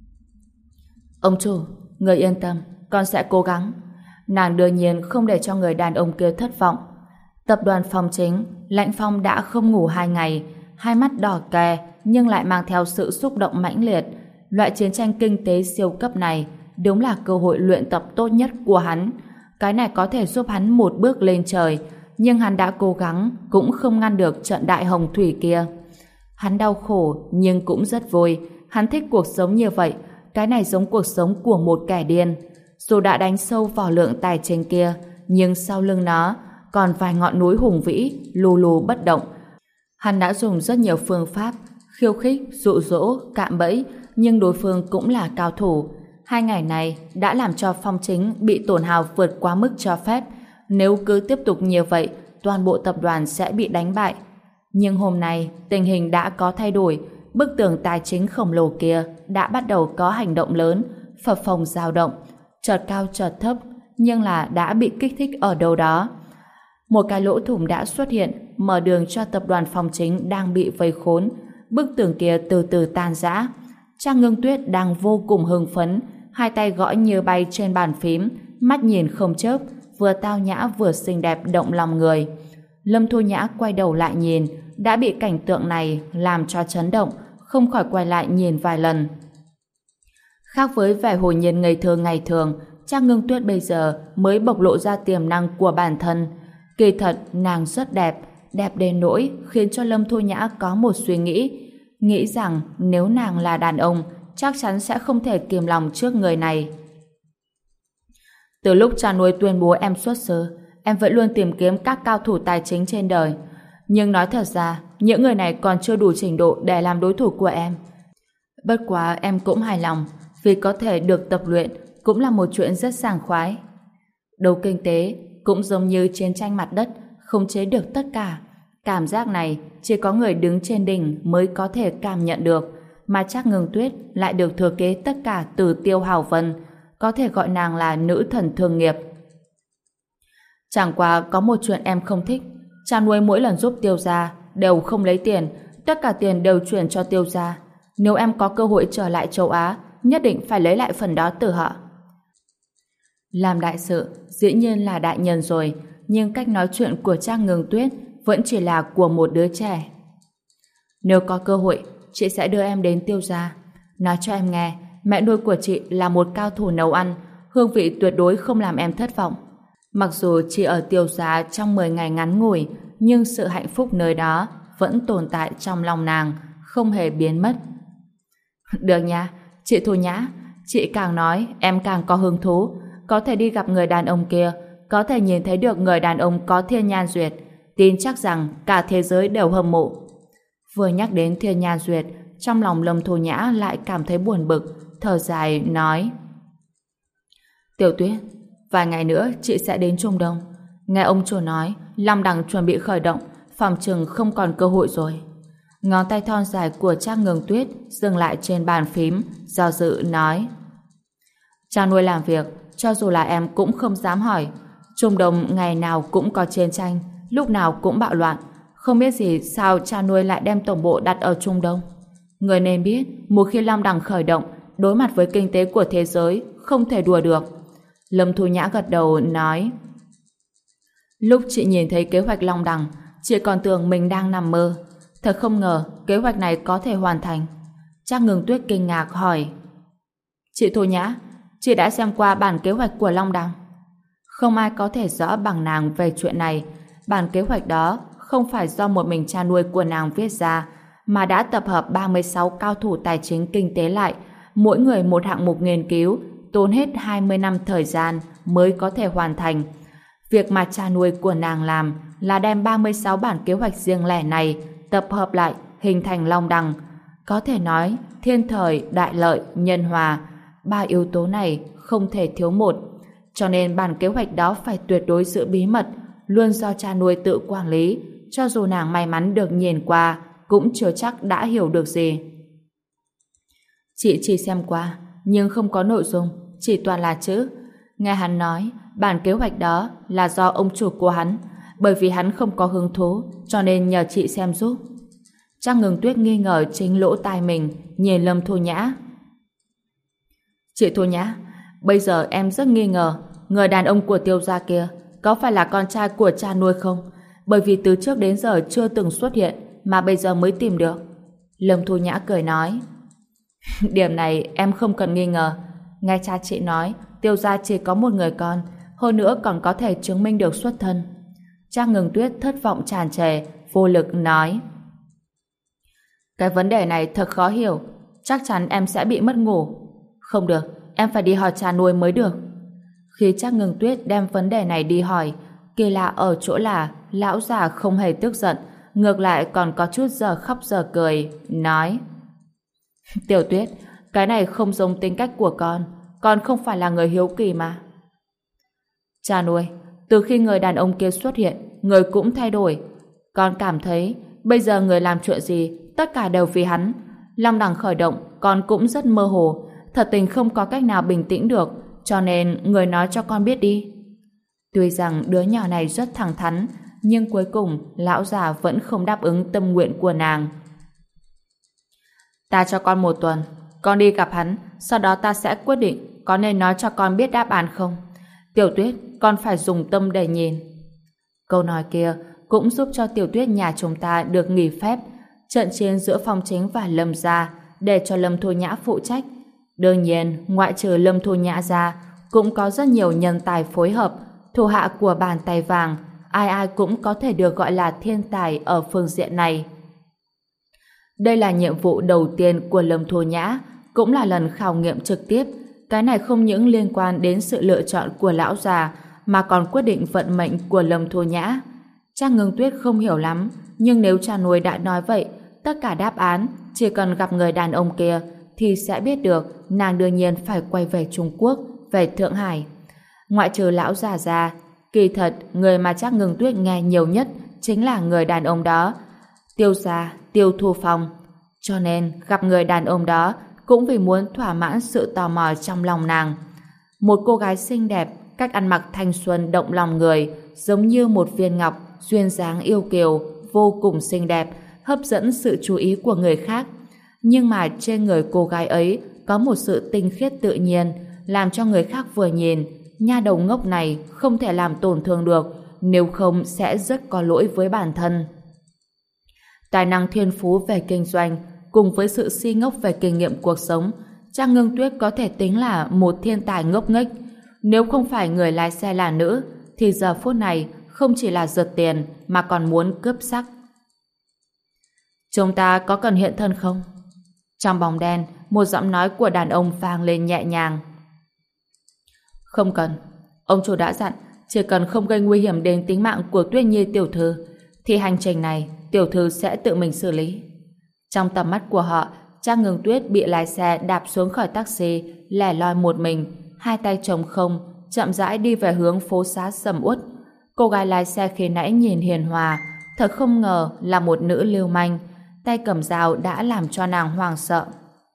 Ông chủ, người yên tâm, con sẽ cố gắng. Nàng đương nhiên không để cho người đàn ông kia thất vọng. Tập đoàn Phong Chính, Lãnh Phong đã không ngủ 2 ngày, hai mắt đỏ kè nhưng lại mang theo sự xúc động mãnh liệt. Loại chiến tranh kinh tế siêu cấp này đúng là cơ hội luyện tập tốt nhất của hắn. Cái này có thể giúp hắn một bước lên trời, nhưng hắn đã cố gắng cũng không ngăn được trận đại hồng thủy kia. Hắn đau khổ nhưng cũng rất vui. Hắn thích cuộc sống như vậy. Cái này giống cuộc sống của một kẻ điên. Dù đã đánh sâu vào lượng tài chính kia, nhưng sau lưng nó còn vài ngọn núi hùng vĩ lù lù bất động. Hắn đã dùng rất nhiều phương pháp khiêu khích, dụ dỗ, cạm bẫy, nhưng đối phương cũng là cao thủ. 2 ngày này đã làm cho Phong Chính bị tổn hao vượt quá mức cho phép. Nếu cứ tiếp tục như vậy, toàn bộ tập đoàn sẽ bị đánh bại. Nhưng hôm nay, tình hình đã có thay đổi. Bức tường tài chính khổng lồ kia đã bắt đầu có hành động lớn, phập phồng dao động, chợt cao chợt thấp, nhưng là đã bị kích thích ở đâu đó. Một cái lỗ thủng đã xuất hiện, mở đường cho tập đoàn Phong Chính đang bị vây khốn. Bức tường kia từ từ tan rã. Trác Ngưng Tuyết đang vô cùng hưng phấn, hai tay gõ như bay trên bàn phím, mắt nhìn không chớp, vừa tao nhã vừa xinh đẹp động lòng người. Lâm Thu Nhã quay đầu lại nhìn, đã bị cảnh tượng này làm cho chấn động, không khỏi quay lại nhìn vài lần. Khác với vẻ hồn nhiên ngây thơ ngày thường, Trác Ngưng Tuyết bây giờ mới bộc lộ ra tiềm năng của bản thân. Kỳ thật nàng rất đẹp, đẹp đến nỗi khiến cho Lâm Thu Nhã có một suy nghĩ rằng nếu nàng là đàn ông, chắc chắn sẽ không thể kiềm lòng trước người này. Từ lúc cha nuôi tuyên bố em xuất sư, em vẫn luôn tìm kiếm các cao thủ tài chính trên đời. Nhưng nói thật ra, những người này còn chưa đủ trình độ để làm đối thủ của em. Bất quá em cũng hài lòng, vì có thể được tập luyện cũng là một chuyện rất sảng khoái. Đấu kinh tế cũng giống như chiến tranh mặt đất, khống chế được tất cả. Cảm giác này chỉ có người đứng trên đỉnh mới có thể cảm nhận được, mà Trác Ngưng Tuyết lại được thừa kế tất cả từ Tiêu Hào Vân, có thể gọi nàng là nữ thần thương nghiệp. Chẳng qua có một chuyện em không thích, cha nuôi mỗi lần giúp Tiêu gia đều không lấy tiền, tất cả tiền đều chuyển cho Tiêu gia. Nếu em có cơ hội trở lại châu Á, nhất định phải lấy lại phần đó từ họ. Làm đại sự dĩ nhiên là đại nhân rồi, nhưng cách nói chuyện của Trác Ngưng Tuyết vẫn chỉ là của một đứa trẻ. Nếu có cơ hội, chị sẽ đưa em đến Tiêu gia. Nói cho em nghe, mẹ nuôi của chị là một cao thủ nấu ăn, hương vị tuyệt đối không làm em thất vọng. Mặc dù chỉ ở Tiêu gia trong 10 ngày ngắn ngủi, nhưng sự hạnh phúc nơi đó vẫn tồn tại trong lòng nàng, không hề biến mất. Được nha, chị Thu Nhã, chị càng nói em càng có hứng thú, có thể đi gặp người đàn ông kia, có thể nhìn thấy được người đàn ông có thiên nhan duyệt, tin chắc rằng cả thế giới đều hâm mộ. Vừa nhắc đến thiên nhan duyệt, trong lòng Lâm Thu Nhã lại cảm thấy buồn bực, thở dài nói: Tiểu Tuyết, vài ngày nữa chị sẽ đến Trung Đông. Nghe ông chủ nói Long Đằng chuẩn bị khởi động, phòng chừng không còn cơ hội rồi. Ngón tay thon dài của Trác Ngưng Tuyết dừng lại trên bàn phím, do dự nói: Cha nuôi làm việc, cho dù là em cũng không dám hỏi. Trung Đông ngày nào cũng có chiến tranh, lúc nào cũng bạo loạn, không biết gì sao cha nuôi lại đem tổng bộ đặt ở Trung Đông. Người nên biết, một khi Long Đằng khởi động, đối mặt với kinh tế của thế giới, không thể đùa được. Lâm Thu Nhã gật đầu nói: Lúc chị nhìn thấy kế hoạch Long Đằng, chị còn tưởng mình đang nằm mơ. Thật không ngờ kế hoạch này có thể hoàn thành. Trác Ngưng Tuyết kinh ngạc hỏi: Chị Thu Nhã, chị đã xem qua bản kế hoạch của Long Đằng? Không ai có thể rõ bằng nàng về chuyện này. Bản kế hoạch đó không phải do một mình cha nuôi của nàng viết ra, mà đã tập hợp 36 cao thủ tài chính kinh tế lại, mỗi người một hạng mục nghiên cứu, tốn hết 20 năm thời gian mới có thể hoàn thành. Việc mà cha nuôi của nàng làm là đem 36 bản kế hoạch riêng lẻ này tập hợp lại hình thành Long Đằng. Có thể nói thiên thời, đại lợi, nhân hòa, ba yếu tố này không thể thiếu một. Cho nên bản kế hoạch đó phải tuyệt đối giữ bí mật, luôn do cha nuôi tự quản lý. Cho dù nàng may mắn được nhìn qua, cũng chưa chắc đã hiểu được gì. Chị chỉ xem qua, nhưng không có nội dung, chỉ toàn là chữ. Nghe hắn nói, bản kế hoạch đó là do ông chủ của hắn, bởi vì hắn không có hứng thú, cho nên nhờ chị xem giúp. Trác Ngưng Tuyết nghi ngờ chính lỗ tai mình, nhìn Lâm Thu Nhã. Chị Thu Nhã, bây giờ em rất nghi ngờ người đàn ông của Tiêu gia kia có phải là con trai của cha nuôi không? Bởi vì từ trước đến giờ chưa từng xuất hiện, mà bây giờ mới tìm được. Lâm Thu Nhã cười nói: Điểm này em không cần nghi ngờ. Nghe cha chị nói, Tiêu gia chỉ có một người con, hơn nữa còn có thể chứng minh được xuất thân. Trác Ngưng Tuyết thất vọng tràn trề, vô lực nói: Cái vấn đề này thật khó hiểu, chắc chắn em sẽ bị mất ngủ. Không được, em phải đi hỏi cha nuôi mới được. Khi Trác Ngưng Tuyết đem vấn đề này đi hỏi, kỳ lạ ở chỗ là lão già không hề tức giận, ngược lại còn có chút giờ khóc giờ cười, nói: Tiểu Tuyết, cái này không giống tính cách của con không phải là người hiếu kỳ mà. Cha nuôi, từ khi người đàn ông kia xuất hiện, người cũng thay đổi. Con cảm thấy bây giờ người làm chuyện gì tất cả đều vì hắn. Long Đằng khởi động con cũng rất mơ hồ, thật tình không có cách nào bình tĩnh được, cho nên người nói cho con biết đi. Tuy rằng đứa nhỏ này rất thẳng thắn, nhưng cuối cùng lão già vẫn không đáp ứng tâm nguyện của nàng. Ta cho con 1 tuần, con đi gặp hắn, sau đó ta sẽ quyết định có nên nói cho con biết đáp án không. Tiểu Tuyết, con phải dùng tâm để nhìn. Câu nói kia cũng giúp cho Tiểu Tuyết nhà chúng ta được nghỉ phép. Trận chiến giữa Phong Chính và Lâm gia để cho Lâm Thu Nhã phụ trách. Đương nhiên, ngoại trừ Lâm Thu Nhã ra, cũng có rất nhiều nhân tài phối hợp, thủ hạ của bàn tay vàng, ai ai cũng có thể được gọi là thiên tài ở phương diện này. Đây là nhiệm vụ đầu tiên của Lâm Thu Nhã, cũng là lần khảo nghiệm trực tiếp. Cái này không những liên quan đến sự lựa chọn của lão già, mà còn quyết định vận mệnh của Lâm Thu Nhã. Trang Ngưng Tuyết không hiểu lắm, nhưng nếu cha nuôi đã nói vậy, tất cả đáp án chỉ cần gặp người đàn ông kia thì sẽ biết được nàng đương nhiên phải quay về Trung Quốc, về Thượng Hải. Ngoại trừ lão già ra, kỳ thật người mà Trác Ngưng Tuyết nghe nhiều nhất chính là người đàn ông đó, Tiêu gia, Tiêu Thu Phong. Cho nên gặp người đàn ông đó cũng vì muốn thỏa mãn sự tò mò trong lòng nàng. Một cô gái xinh đẹp, cách ăn mặc thanh xuân động lòng người, giống như một viên ngọc, duyên dáng yêu kiều, vô cùng xinh đẹp, hấp dẫn sự chú ý của người khác. Nhưng mà trên người cô gái ấy có một sự tinh khiết tự nhiên, làm cho người khác vừa nhìn, nha đầu ngốc này không thể làm tổn thương được, nếu không sẽ rất có lỗi với bản thân. Tài năng thiên phú về kinh doanh cùng với sự si ngốc về kinh nghiệm cuộc sống, Trang Ngưng Tuyết có thể tính là một thiên tài ngốc nghếch. Nếu không phải người lái xe là nữ, thì giờ phút này không chỉ là giật tiền mà còn muốn cướp sắc. Chúng ta có cần hiện thân không? Trong bóng đen, một giọng nói của đàn ông vang lên nhẹ nhàng. Không cần. Ông chủ đã dặn, chỉ cần không gây nguy hiểm đến tính mạng của Tuyết Nhi tiểu thư, thì hành trình này tiểu thư sẽ tự mình xử lý. Trong tầm mắt của họ, Trang Ngưng Tuyết bị lái xe đạp xuống khỏi taxi, lẻ loi một mình, hai tay trống không, chậm rãi đi về hướng phố xá sầm uất. Cô gái lái xe khi nãy nhìn hiền hòa, thật không ngờ là một nữ lưu manh, tay cầm dao đã làm cho nàng hoảng sợ.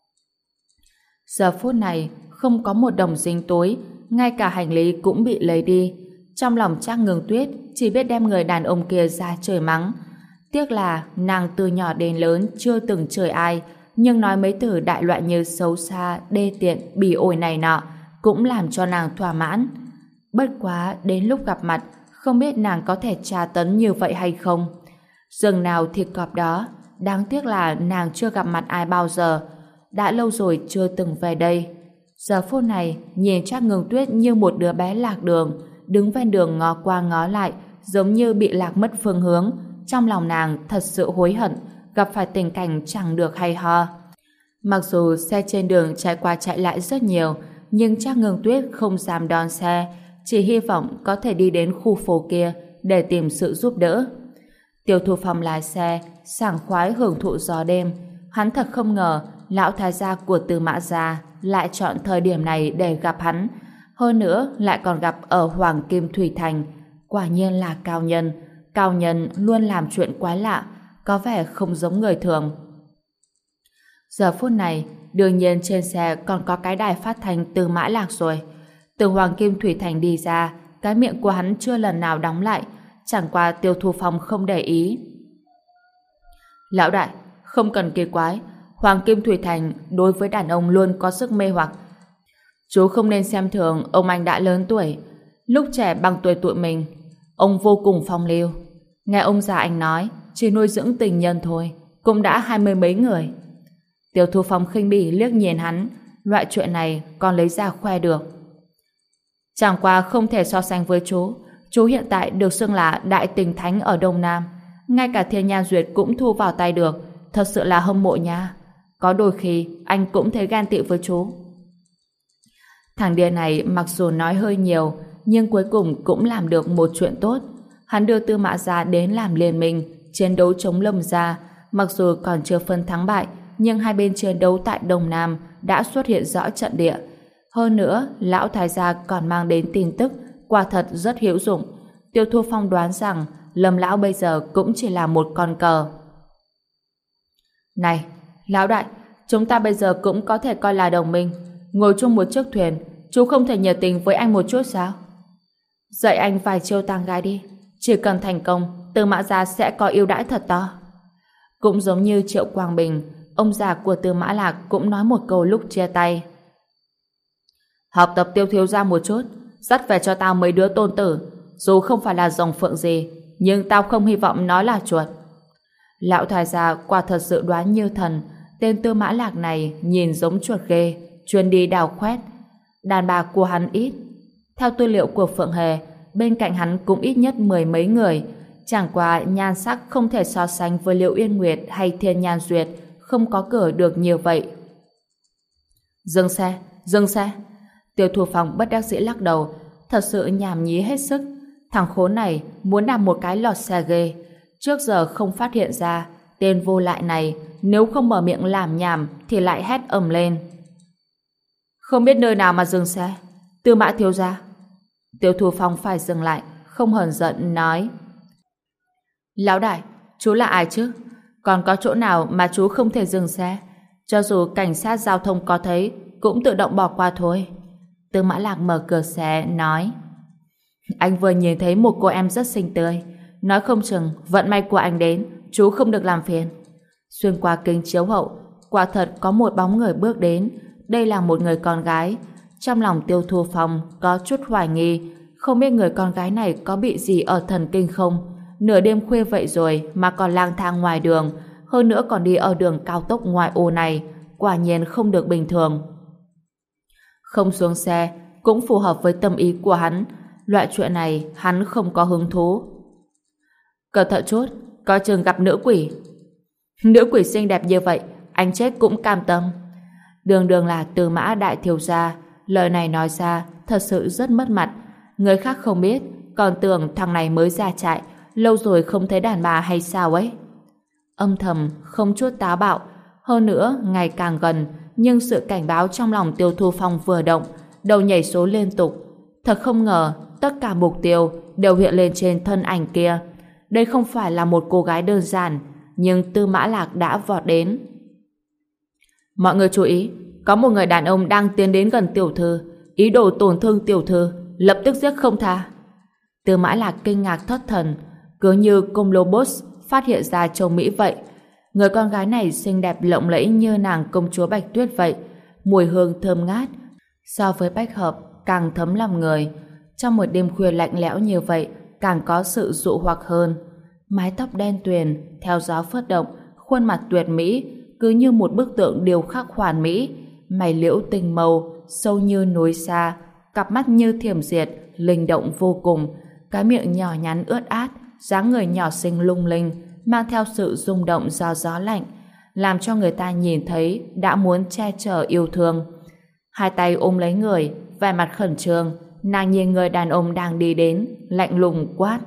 Giờ phút này, không có một đồng dính túi, ngay cả hành lý cũng bị lấy đi. Trong lòng Trác Ngưng Tuyết chỉ biết đem người đàn ông kia ra chửi mắng. Tiếc là nàng từ nhỏ đến lớn chưa từng chửi ai, nhưng nói mấy từ đại loại như xấu xa, đê tiện, bỉ ổi này nọ cũng làm cho nàng thỏa mãn. Bất quá đến lúc gặp mặt, không biết nàng có thể tra tấn như vậy hay không. Rừng nào thịt cọp đó, đáng tiếc là nàng chưa gặp mặt ai bao giờ, đã lâu rồi chưa từng về đây. Giờ phút này nhìn Trác Ngưng Tuyết như một đứa bé lạc đường, đứng ven đường ngó qua ngó lại, giống như bị lạc mất phương hướng. Trong lòng nàng thật sự hối hận, gặp phải tình cảnh chẳng được hay ho. Mặc dù xe trên đường chạy qua chạy lại rất nhiều, nhưng Trác Ngưng Tuyết không dám đón xe, chỉ hy vọng có thể đi đến khu phố kia để tìm sự giúp đỡ. Tiêu Thu Phong lái xe, sảng khoái hưởng thụ gió đêm. Hắn thật không ngờ lão thái gia của Tư Mã gia lại chọn thời điểm này để gặp hắn, hơn nữa lại còn gặp ở Hoàng Kim Thủy Thành. Quả nhiên là cao nhân luôn làm chuyện quái lạ, có vẻ không giống người thường. Giờ phút này, đương nhiên trên xe còn có cái đài phát thanh Tư Mã Lạc rồi. Từ Hoàng Kim Thủy Thành đi ra, cái miệng của hắn chưa lần nào đóng lại, chẳng qua Tiêu Thu Phong không để ý. Lão đại, không cần kỳ quái, Hoàng Kim Thủy Thành đối với đàn ông luôn có sức mê hoặc. Chú không nên xem thường ông anh đã lớn tuổi. Lúc trẻ bằng tuổi tụi mình, ông vô cùng phong lưu. Nghe ông già anh nói, chỉ nuôi dưỡng tình nhân thôi, cũng đã 20 mấy người. Tiêu Thu Phong khinh bỉ liếc nhìn hắn, loại chuyện này còn lấy ra khoe được. Chẳng qua không thể so sánh với chú hiện tại được xưng là đại tình thánh ở Đông Nam, ngay cả Thiên Nha Duyệt cũng thu vào tay được, thật sự là hâm mộ nha. Có đôi khi anh cũng thấy ghen tị với chú. Thằng điên này mặc dù nói hơi nhiều, nhưng cuối cùng cũng làm được một chuyện tốt. Hắn đưa Tư Mã gia đến làm liên minh, chiến đấu chống Lâm gia. Mặc dù còn chưa phân thắng bại, nhưng hai bên chiến đấu tại Đông Nam đã xuất hiện rõ trận địa. Hơn nữa, lão thái gia còn mang đến tin tức quả thật rất hữu dụng. Tiêu Thu Phong đoán rằng Lâm lão bây giờ cũng chỉ là một con cờ. Này, lão đại, chúng ta bây giờ cũng có thể coi là đồng minh. Ngồi chung một chiếc thuyền, chú không thể nhiệt tình với anh một chút sao? Dạy anh vài chiêu tang gái đi. Chỉ cần thành công, Tư Mã gia sẽ có ưu đãi thật to. Cũng giống như Triệu Quang Bình, ông già của Tư Mã Lạc cũng nói một câu lúc chia tay. Học tập Tiêu thiếu gia một chút, dắt về cho tao mấy đứa tôn tử. Dù không phải là rồng phượng gì, nhưng tao không hy vọng nó là chuột. Lão thái gia quả thật dự đoán như thần. Tên Tư Mã Lạc này nhìn giống chuột ghê, chuyên đi đào khoét. Đàn bà của hắn ít, Theo tư liệu của Phượng Hề, bên cạnh hắn cũng ít nhất 10 mấy người, chẳng qua nhan sắc không thể so sánh với Liễu Yên Nguyệt hay Thiên Nhan Duyệt, không có cửa được nhiều vậy. Dừng xe, dừng xe. Tiêu Thu Phong bất đắc dĩ lắc đầu, thật sự nhảm nhí hết sức. Thằng khốn này muốn làm một cái lọt xe ghê, trước giờ không phát hiện ra. Tên vô lại này nếu không mở miệng làm nhảm thì lại hét ầm lên. Không biết nơi nào mà dừng xe. Tư Mã thiếu gia. Tiêu Thu Phong phải dừng lại, không hờn giận nói: Lão đại, chú là ai chứ? Còn có chỗ nào mà chú không thể dừng xe? Cho dù cảnh sát giao thông có thấy cũng tự động bỏ qua thôi. Tư Mã Lạc mở cửa xe nói: Anh vừa nhìn thấy một cô em rất xinh tươi, nói không chừng vận may của anh đến, chú không được làm phiền. Xuyên qua kính chiếu hậu, quả thật có một bóng người bước đến. Đây là một người con gái. Trong lòng Tiêu Thu Phong có chút hoài nghi, không biết người con gái này có bị gì ở thần kinh không. Nửa đêm khuya vậy rồi mà còn lang thang ngoài đường, hơn nữa còn đi ở đường cao tốc ngoại ô này, quả nhiên không được bình thường. Không xuống xe cũng phù hợp với tâm ý của hắn. Loại chuyện này hắn không có hứng thú. Cẩn thận chút, coi chừng gặp nữ quỷ. Nữ quỷ xinh đẹp như vậy, anh chết cũng cam tâm. Đường đường là Tư Mã đại thiếu gia, lời này nói ra thật sự rất mất mặt. Người khác không biết, còn tưởng thằng này mới ra trại, lâu rồi không thấy đàn bà hay sao ấy. Âm thầm không chút táo bạo, hơn nữa ngày càng gần, nhưng sự cảnh báo trong lòng Tiêu Thu Phong vừa động, đầu nhảy số liên tục. Thật không ngờ tất cả mục tiêu đều hiện lên trên thân ảnh kia. Đây không phải là một cô gái đơn giản, nhưng Tư Mã Lạc đã vọt đến. Mọi người chú ý, có một người đàn ông đang tiến đến gần tiểu thư, ý đồ tổn thương tiểu thư, lập tức giết không tha. Tư Mã Lạc kinh ngạc thất thần, cứ như cung lô boss phát hiện ra châu Mỹ vậy. Người con gái này xinh đẹp lộng lẫy như nàng công chúa Bạch Tuyết vậy, mùi hương thơm ngát, so với bách hợp càng thấm lòng người. Trong một đêm khuya lạnh lẽo như vậy, càng có sự dụ hoặc hơn. Mái tóc đen tuyền theo gió phất động, khuôn mặt tuyệt mỹ, cứ như một bức tượng điêu khắc hoàn mỹ. Mày liễu tinh màu, sâu như núi xa, cặp mắt như thiểm diệt, linh động vô cùng. Cái miệng nhỏ nhắn ướt át, dáng người nhỏ xinh lung linh, mang theo sự rung động do gió lạnh, làm cho người ta nhìn thấy đã muốn che chở yêu thương. Hai tay ôm lấy người, vẻ mặt khẩn trương, nàng nhìn người đàn ông đang đi đến, lạnh lùng quát: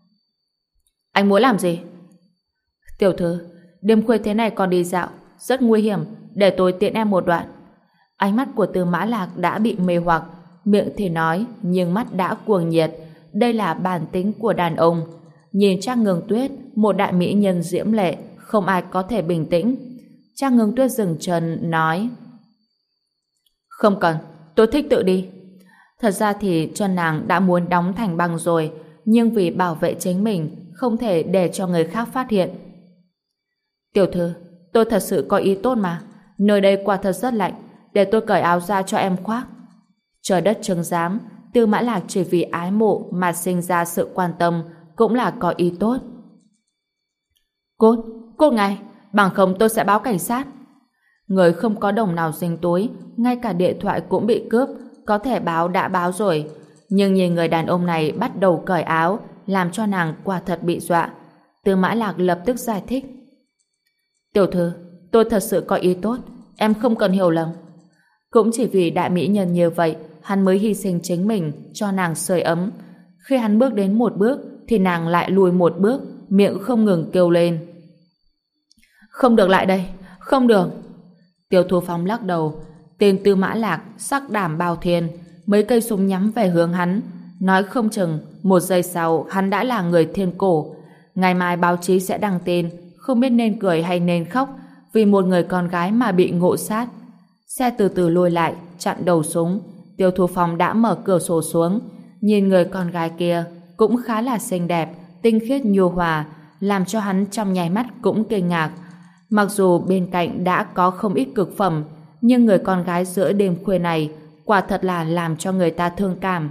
Anh muốn làm gì? Tiểu thư, đêm khuya thế này còn đi dạo, rất nguy hiểm, để tôi tiện em một đoạn. Ánh mắt của Tư Mã Lạc đã bị mê hoặc, miệng thì nói, nhưng mắt đã cuồng nhiệt. Đây là bản tính của đàn ông. Nhìn Trác Ngưng Tuyết, một đại mỹ nhân diễm lệ, không ai có thể bình tĩnh. Trác Ngưng Tuyết dừng chân, nói: Không cần, tôi thích tự đi. Thật ra thì chân nàng đã muốn đóng thành băng rồi, nhưng vì bảo vệ chính mình, không thể để cho người khác phát hiện. Tiểu thư, tôi thật sự có ý tốt mà. Nơi đây quả thật rất lạnh, để tôi cởi áo ra cho em khoác. Trời đất chứng giám, Tư Mã Lạc chỉ vì ái mộ mà sinh ra sự quan tâm, cũng là có ý tốt. Cút ngay, bằng không tôi sẽ báo cảnh sát. Người không có đồng nào dính túi, ngay cả điện thoại cũng bị cướp, có thể báo đã báo rồi. Nhưng nhìn người đàn ông này bắt đầu cởi áo, làm cho nàng quả thật bị dọa. Tư Mã Lạc lập tức giải thích: Tiểu thư, tôi thật sự có ý tốt, em không cần hiểu lầm. Cũng chỉ vì đại mỹ nhân như vậy, hắn mới hy sinh chính mình cho nàng sưởi ấm. Khi hắn bước đến một bước, thì nàng lại lùi một bước, miệng không ngừng kêu lên: Không được lại đây, không được. Tiêu Thu Phong lắc đầu. Tên Tư Mã Lạc sắc đảm bao thiên, mấy cây súng nhắm về hướng hắn, nói không chừng một giây sau hắn đã là người thiên cổ. Ngày mai báo chí sẽ đăng tin, không biết nên cười hay nên khóc, vì một người con gái mà bị ngộ sát. Xe từ từ lùi lại, chặn đầu súng. Tiêu Thu Phong đã mở cửa sổ xuống, nhìn người con gái kia cũng khá là xinh đẹp, tinh khiết nhu hòa, làm cho hắn trong nháy mắt cũng kinh ngạc. Mặc dù bên cạnh đã có không ít cực phẩm, nhưng người con gái giữa đêm khuya này quả thật là làm cho người ta thương cảm.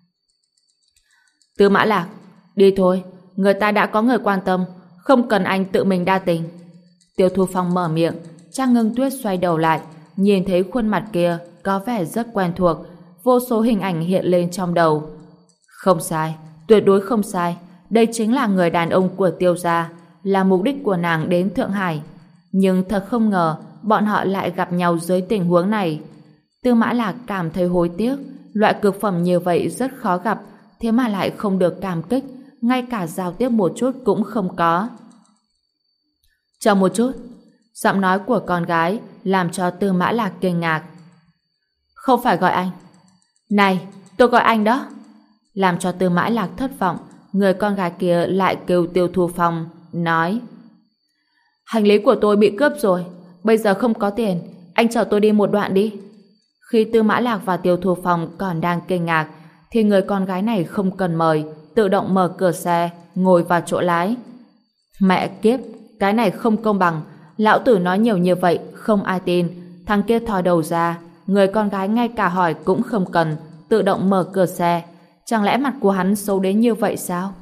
Tư Mã Lạc, đi thôi, người ta đã có người quan tâm, không cần anh tự mình đa tình. Tiêu Thu Phong mở miệng. Trác Ngưng Tuyết xoay đầu lại, nhìn thấy khuôn mặt kia có vẻ rất quen thuộc, vô số hình ảnh hiện lên trong đầu. Không sai, tuyệt đối không sai. Đây chính là người đàn ông của Tiêu gia, là mục đích của nàng đến Thượng Hải. Nhưng thật không ngờ, bọn họ lại gặp nhau dưới tình huống này. Tư Mã Lạc cảm thấy hối tiếc, loại cực phẩm như vậy rất khó gặp, thế mà lại không được cảm kích, ngay cả giao tiếp một chút cũng không có. Chờ một chút, giọng nói của con gái làm cho Tư Mã Lạc kinh ngạc. Không phải gọi anh. Này, tôi gọi anh đó. Làm cho Tư Mã Lạc thất vọng, người con gái kia lại kêu Tiêu Thu Phong, nói: hành lý của tôi bị cướp rồi, bây giờ không có tiền, anh chở tôi đi một đoạn đi. Khi Tư Mã Lạc và Tiêu Thu Phong còn đang kinh ngạc, thì người con gái này không cần mời, tự động mở cửa xe, ngồi vào chỗ lái. Mẹ kiếp, cái này không công bằng, lão tử nói nhiều như vậy, không ai tin. Thằng kia thò đầu ra, người con gái ngay cả hỏi cũng không cần, tự động mở cửa xe. Chẳng lẽ mặt của hắn xấu đến như vậy sao?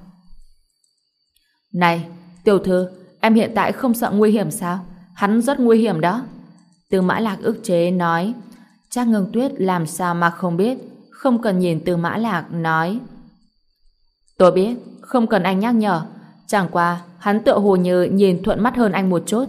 Này, tiểu thư, em hiện tại không sợ nguy hiểm sao? Hắn rất nguy hiểm đó. Tư Mã Lạc ức chế nói. Trác Ngưng Tuyết làm sao mà không biết, không cần nhìn Tư Mã Lạc, nói: tôi biết, không cần anh nhắc nhở, chẳng qua hắn tựa hồ như nhìn thuận mắt hơn anh một chút.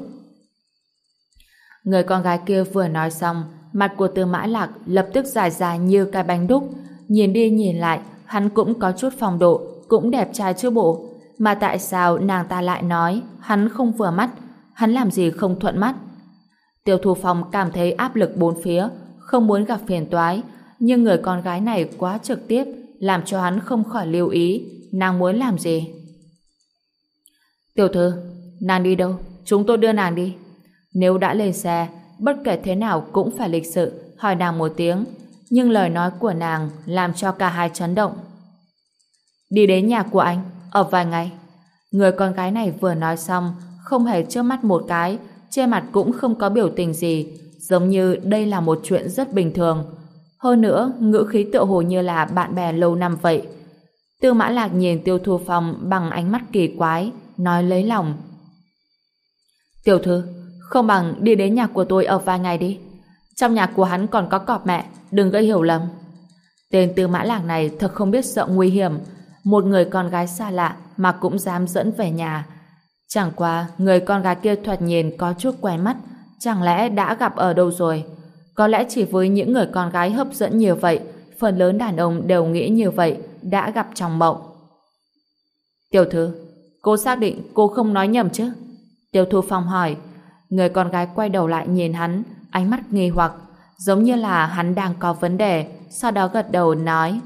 Người con gái kia vừa nói xong, mặt của Tư Mã Lạc lập tức dài dài như cái bánh đúc, nhìn đi nhìn lại, hắn cũng có chút phong độ, cũng đẹp trai chứ bộ. Mà tại sao nàng ta lại nói hắn không vừa mắt, hắn làm gì không thuận mắt? Tiêu Thu Phong cảm thấy áp lực bốn phía, không muốn gặp phiền toái, nhưng người con gái này quá trực tiếp, làm cho hắn không khỏi lưu ý nàng muốn làm gì. Tiểu thư, nàng đi đâu? Chúng tôi đưa nàng đi. Nếu đã lên xe, bất kể thế nào cũng phải lịch sự hỏi nàng một tiếng, nhưng lời nói của nàng làm cho cả hai chấn động. Đi đến nhà của anh, ở vài ngày. Người con gái này vừa nói xong, không hề chớp mắt một cái, trên mặt cũng không có biểu tình gì, giống như đây là một chuyện rất bình thường. Hơn nữa, ngữ khí tựa hồ như là bạn bè lâu năm vậy. Tư Mã Lạc nhìn Tiêu Thu Phong bằng ánh mắt kỳ quái, nói lấy lòng. Tiểu thư, không bằng đi đến nhà của tôi ở vài ngày đi. Trong nhà của hắn còn có cọp mẹ, đừng gây hiểu lầm. Tên Tư Mã Lạc này thật không biết sợ nguy hiểm, một người con gái xa lạ mà cũng dám dẫn về nhà. Chẳng qua người con gái kia thoạt nhìn có chút quen mắt, chẳng lẽ đã gặp ở đâu rồi? Có lẽ chỉ với những người con gái hấp dẫn như vậy, phần lớn đàn ông đều nghĩ như vậy, đã gặp trong mộng. Tiểu thư, cô xác định cô không nói nhầm chứ? Tiêu Thu Phong hỏi. Người con gái quay đầu lại nhìn hắn, ánh mắt nghi hoặc, giống như là hắn đang có vấn đề, sau đó gật đầu nói: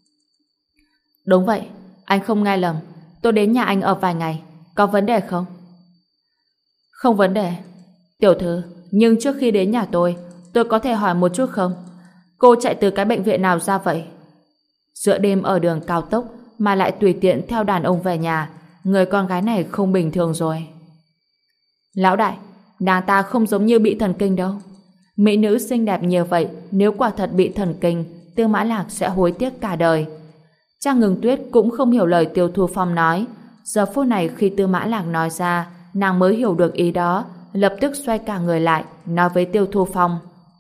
đúng vậy, anh không nghe lầm, tôi đến nhà anh ở vài ngày, có vấn đề không? Không vấn đề. Tiểu thư, nhưng trước khi đến nhà tôi có thể hỏi một chút không? Cô chạy từ cái bệnh viện nào ra vậy? Giữa đêm ở đường cao tốc mà lại tùy tiện theo đàn ông về nhà, người con gái này không bình thường rồi. Lão đại, nàng ta không giống như bị thần kinh đâu. Mỹ nữ xinh đẹp như vậy, nếu quả thật bị thần kinh, Tư Mã Lạc sẽ hối tiếc cả đời. Trác Ngưng Tuyết cũng không hiểu lời Tiêu Thu Phong nói. Giờ phút này khi Tư Mã Lạc nói ra, nàng mới hiểu được ý đó, lập tức xoay cả người lại, nói với Tiêu Thu Phong: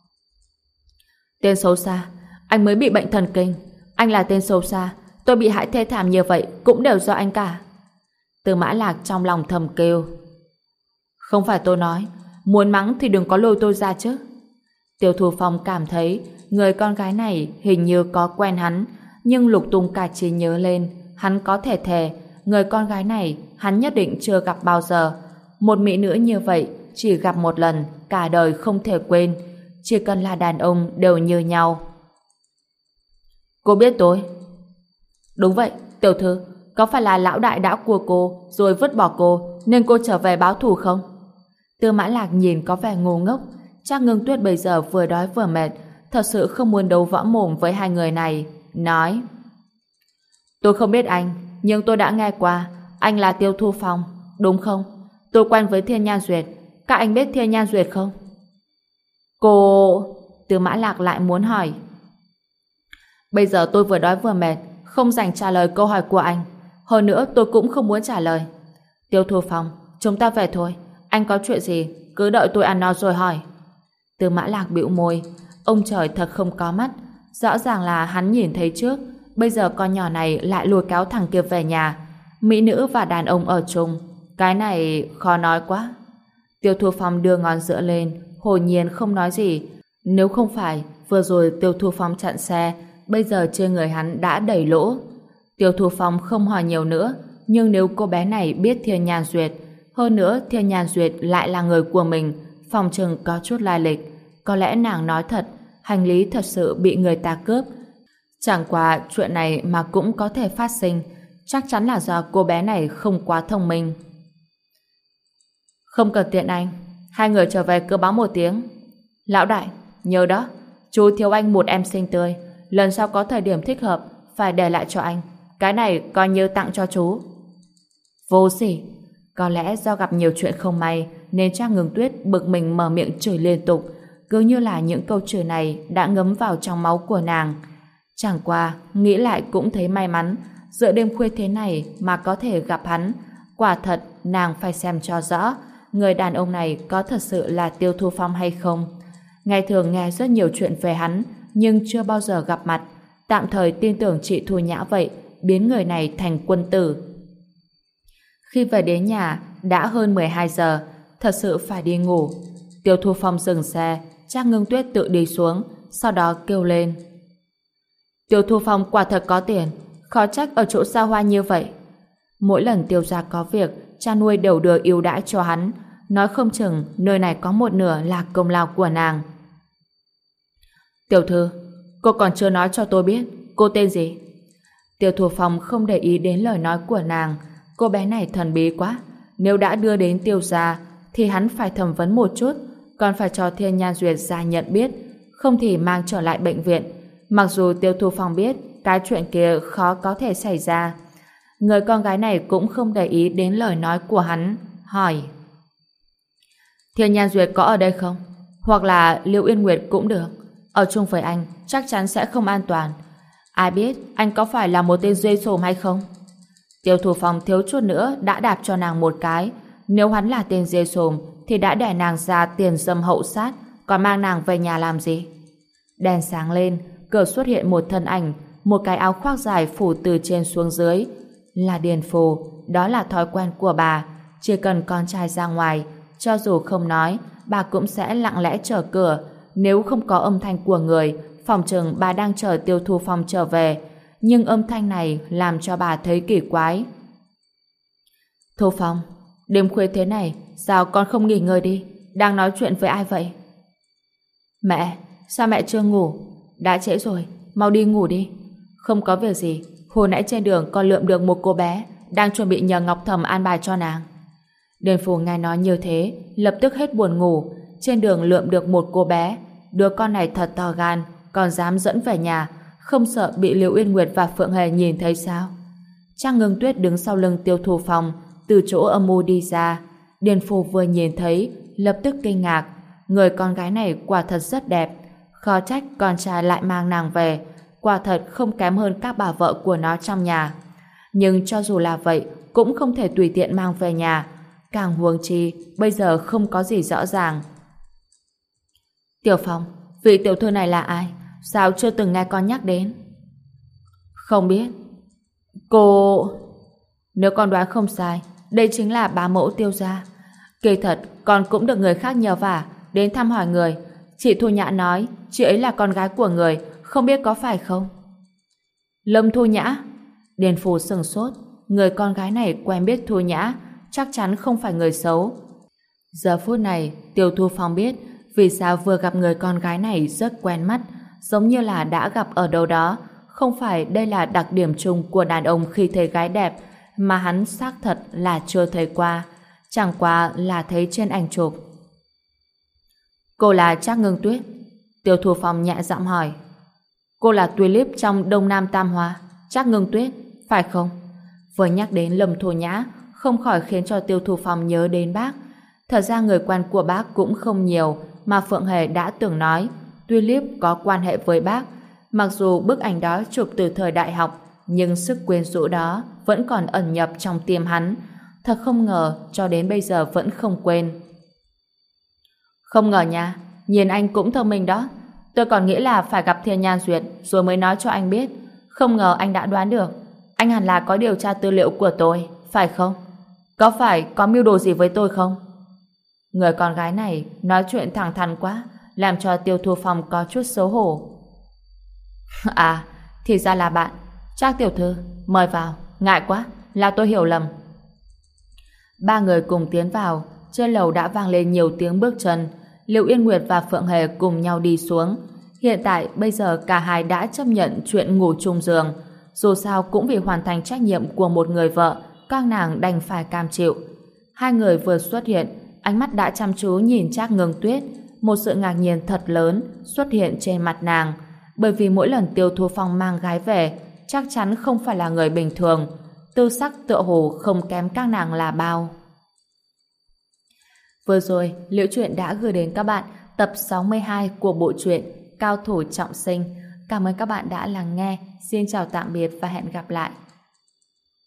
tên xấu xa, anh mới bị bệnh thần kinh. Anh là tên xấu xa, tôi bị hại thê thảm như vậy cũng đều do anh cả. Tư Mã Lạc trong lòng thầm kêu: không phải tôi nói, muốn mắng thì đừng có lôi tôi ra chứ. Tiêu Thu Phong cảm thấy người con gái này hình như có quen hắn, nhưng lục tung cả trí nhớ lên, hắn có thể thề người con gái này hắn nhất định chưa gặp bao giờ. Một mỹ nữ như vậy chỉ gặp một lần, cả đời không thể quên. Chỉ cần là đàn ông đều như nhau. Cô biết tôi? Đúng vậy, tiểu thư. Có phải là lão đại đã cua cô rồi vứt bỏ cô nên cô trở về báo thù không? Tư Mã Lạc nhìn có vẻ ngu ngốc. Trác Ngưng Tuyết bây giờ vừa đói vừa mệt, thật sự không muốn đấu võ mồm với hai người này. Nói: tôi không biết anh, nhưng tôi đã nghe qua anh là Tiêu Thu Phong, đúng không? Tôi quen với Thiên Nhan Duyệt. Các anh biết Thiên Nhan Duyệt không? Cô... Tư Mã Lạc lại muốn hỏi. Bây giờ tôi vừa đói vừa mệt, không dành trả lời câu hỏi của anh. Hơn nữa tôi cũng không muốn trả lời. Tiêu Thu Phong, chúng ta về thôi. Anh có chuyện gì cứ đợi tôi ăn no rồi hỏi. Tư Mã Lạc bĩu môi. Ông trời thật không có mắt. Rõ ràng là hắn nhìn thấy trước, bây giờ con nhỏ này lại lôi kéo thằng kia về nhà. Mỹ nữ và đàn ông ở chung, cái này khó nói quá. Tiêu Thu Phong đưa ngón giữa lên, hồn nhiên không nói gì. Nếu không phải vừa rồi Tiêu Thu Phong chặn xe, bây giờ trên người hắn đã đầy lỗ. Tiêu Thu Phong không hỏi nhiều nữa, nhưng nếu cô bé này biết Thiên Nhan Duyệt, hơn nữa Thiên Nhan Duyệt lại là người của mình, phòng chừng có chút lai lịch, có lẽ nàng nói thật, hành lý thật sự bị người ta cướp. Chẳng qua chuyện này mà cũng có thể phát sinh, chắc chắn là do cô bé này không quá thông minh. Không cần tiện anh, hai người trở về cứ báo một tiếng. Lão đại, nhớ đó, chú thiếu anh một em xinh tươi, lần sau có thời điểm thích hợp phải để lại cho anh. Cái này coi như tặng cho chú. Vô sỉ. Có lẽ do gặp nhiều chuyện không may nên Trác Ngưng Tuyết bực mình mở miệng chửi liên tục, cứ như là những câu chửi này đã ngấm vào trong máu của nàng. Chẳng qua, nghĩ lại cũng thấy may mắn, giữa đêm khuya thế này mà có thể gặp hắn. Quả thật, nàng phải xem cho rõ, người đàn ông này có thật sự là Tiêu Thu Phong hay không. Ngày thường nghe rất nhiều chuyện về hắn, nhưng chưa bao giờ gặp mặt. Tạm thời tin tưởng chị Thu Nhã vậy, biến người này thành quân tử. Khi về đến nhà, đã hơn 12 giờ, thật sự phải đi ngủ. Tiêu Thu Phong dừng xe, Trác Ngưng Tuyết tự đi xuống, sau đó kêu lên. Tiêu Thu Phong quả thật có tiền, khó trách ở chỗ xa hoa như vậy. Mỗi lần Tiêu gia có việc, cha nuôi đều đưa ưu đãi cho hắn, nói không chừng nơi này có một nửa là công lao của nàng. Tiểu thư, cô còn chưa nói cho tôi biết, cô tên gì? Tiêu Thu Phong không để ý đến lời nói của nàng, cô bé này thần bí quá, nếu đã đưa đến Tiêu gia thì hắn phải thẩm vấn một chút, còn phải cho Thiên Nhan Duyệt ra nhận biết, không thì mang trở lại bệnh viện. Mặc dù Tiêu Thu Phong biết cái chuyện kia khó có thể xảy ra, người con gái này cũng không để ý đến lời nói của hắn, hỏi: Thiên Nhan Duyệt có ở đây không? Hoặc là Liễu Yên Nguyệt cũng được. Ở chung với anh chắc chắn sẽ không an toàn. Ai biết anh có phải là một tên dê xồm hay không? Tiêu Thu Phong thiếu chút nữa đã đạp cho nàng một cái. Nếu hắn là tên dê xồm thì đã để nàng ra tiền dâm hậu sát, còn mang nàng về nhà làm gì? Đèn sáng lên, cửa xuất hiện một thân ảnh, một cái áo khoác dài phủ từ trên xuống dưới. Là Điền Phù, đó là thói quen của bà. Chỉ cần con trai ra ngoài, cho dù không nói, bà cũng sẽ lặng lẽ chờ cửa. Nếu không có âm thanh của người, phòng chừng bà đang chờ Tiêu Thu Phong trở về. Nhưng âm thanh này làm cho bà thấy kỳ quái. Thu Phong, đêm khuya thế này, sao con không nghỉ ngơi đi? Đang nói chuyện với ai vậy? Mẹ, sao mẹ chưa ngủ? Đã trễ rồi, mau đi ngủ đi. Không có việc gì, hồi nãy trên đường con lượm được một cô bé, đang chuẩn bị nhờ Ngọc Thầm an bài cho nàng. Điền Phù nghe nói như thế, lập tức hết buồn ngủ. Trên đường lượm được một cô bé, đứa con này thật to gan, còn dám dẫn về nhà, không sợ bị Liễu Uyên Nguyệt và Phượng Hề nhìn thấy sao? Trác Ngưng Tuyết đứng sau lưng Tiêu Thu Phong, từ chỗ âm mưu đi ra. Điền Phù vừa nhìn thấy, lập tức kinh ngạc. Người con gái này quả thật rất đẹp, khó trách con trai lại mang nàng về, quả thật không kém hơn các bà vợ của nó trong nhà. Nhưng cho dù là vậy, cũng không thể tùy tiện mang về nhà. Càng huống chi, bây giờ không có gì rõ ràng. Tiểu Phong, vị tiểu thư này là ai? Sao chưa từng nghe con nhắc đến? Không biết. Cô... Nếu con đoán không sai, đây chính là bá mẫu Tiêu gia. Kỳ thật, con cũng được người khác nhờ vả đến thăm hỏi người. Chị Thu Nhã nói, chị ấy là con gái của người, không biết có phải không? Lâm Thu Nhã? Điền Phù sửng sốt, người con gái này quen biết Thu Nhã, chắc chắn không phải người xấu. Giờ phút này, Tiêu Thu Phong biết vì sao vừa gặp người con gái này rất quen mắt, giống như là đã gặp ở đâu đó. Không phải đây là đặc điểm chung của đàn ông khi thấy gái đẹp, mà hắn xác thật là chưa thấy qua, chẳng qua là thấy trên ảnh chụp. Cô là Trác Ngưng Tuyết? Tiêu Thu Phong nhẹ giọng hỏi. Cô là Tulip trong Đông Nam Tam Hoa, Trác Ngưng Tuyết, phải không? Vừa nhắc đến Lâm Thu Nhã, không khỏi khiến cho Tiêu Thu Phong nhớ đến bác. Thật ra người quen của bác cũng không nhiều, mà Phượng Hề đã từng nói Tulip có quan hệ với bác. Mặc dù bức ảnh đó chụp từ thời đại học, nhưng sức quyến rũ đó vẫn còn ẩn nhập trong tim hắn. Thật không ngờ cho đến bây giờ vẫn không quên. Không ngờ nha, nhìn anh cũng thông minh đó. Tôi còn nghĩ là phải gặp Thiên Nhan Duyệt rồi mới nói cho anh biết. Không ngờ anh đã đoán được. Anh hẳn là có điều tra tư liệu của tôi, phải không? Có phải có mưu đồ gì với tôi không? Người con gái này nói chuyện thẳng thắn quá, làm cho Tiêu Thu Phong có chút xấu hổ. À, thì ra là bạn. Trác tiểu thư, mời vào. Ngại quá, là tôi hiểu lầm. Ba người cùng tiến vào. Trên lầu đã vang lên nhiều tiếng bước chân. Liệu Yên Nguyệt và Phượng Hề cùng nhau đi xuống. Hiện tại bây giờ cả hai đã chấp nhận chuyện ngủ chung giường. Dù sao cũng vì hoàn thành trách nhiệm của một người vợ, các nàng đành phải cam chịu. Hai người vừa xuất hiện, ánh mắt đã chăm chú nhìn Trác Ngưng Tuyết. Một sự ngạc nhiên thật lớn xuất hiện trên mặt nàng, bởi vì mỗi lần Tiêu Thu Phong mang gái về chắc chắn không phải là người bình thường, tư sắc tựa hồ không kém các nàng là bao. Vừa rồi Liễu Chuyện đã gửi đến các bạn tập 62 của bộ truyện Cao Thủ Trọng Sinh. Cảm ơn các bạn đã lắng nghe. Xin chào tạm biệt và hẹn gặp lại.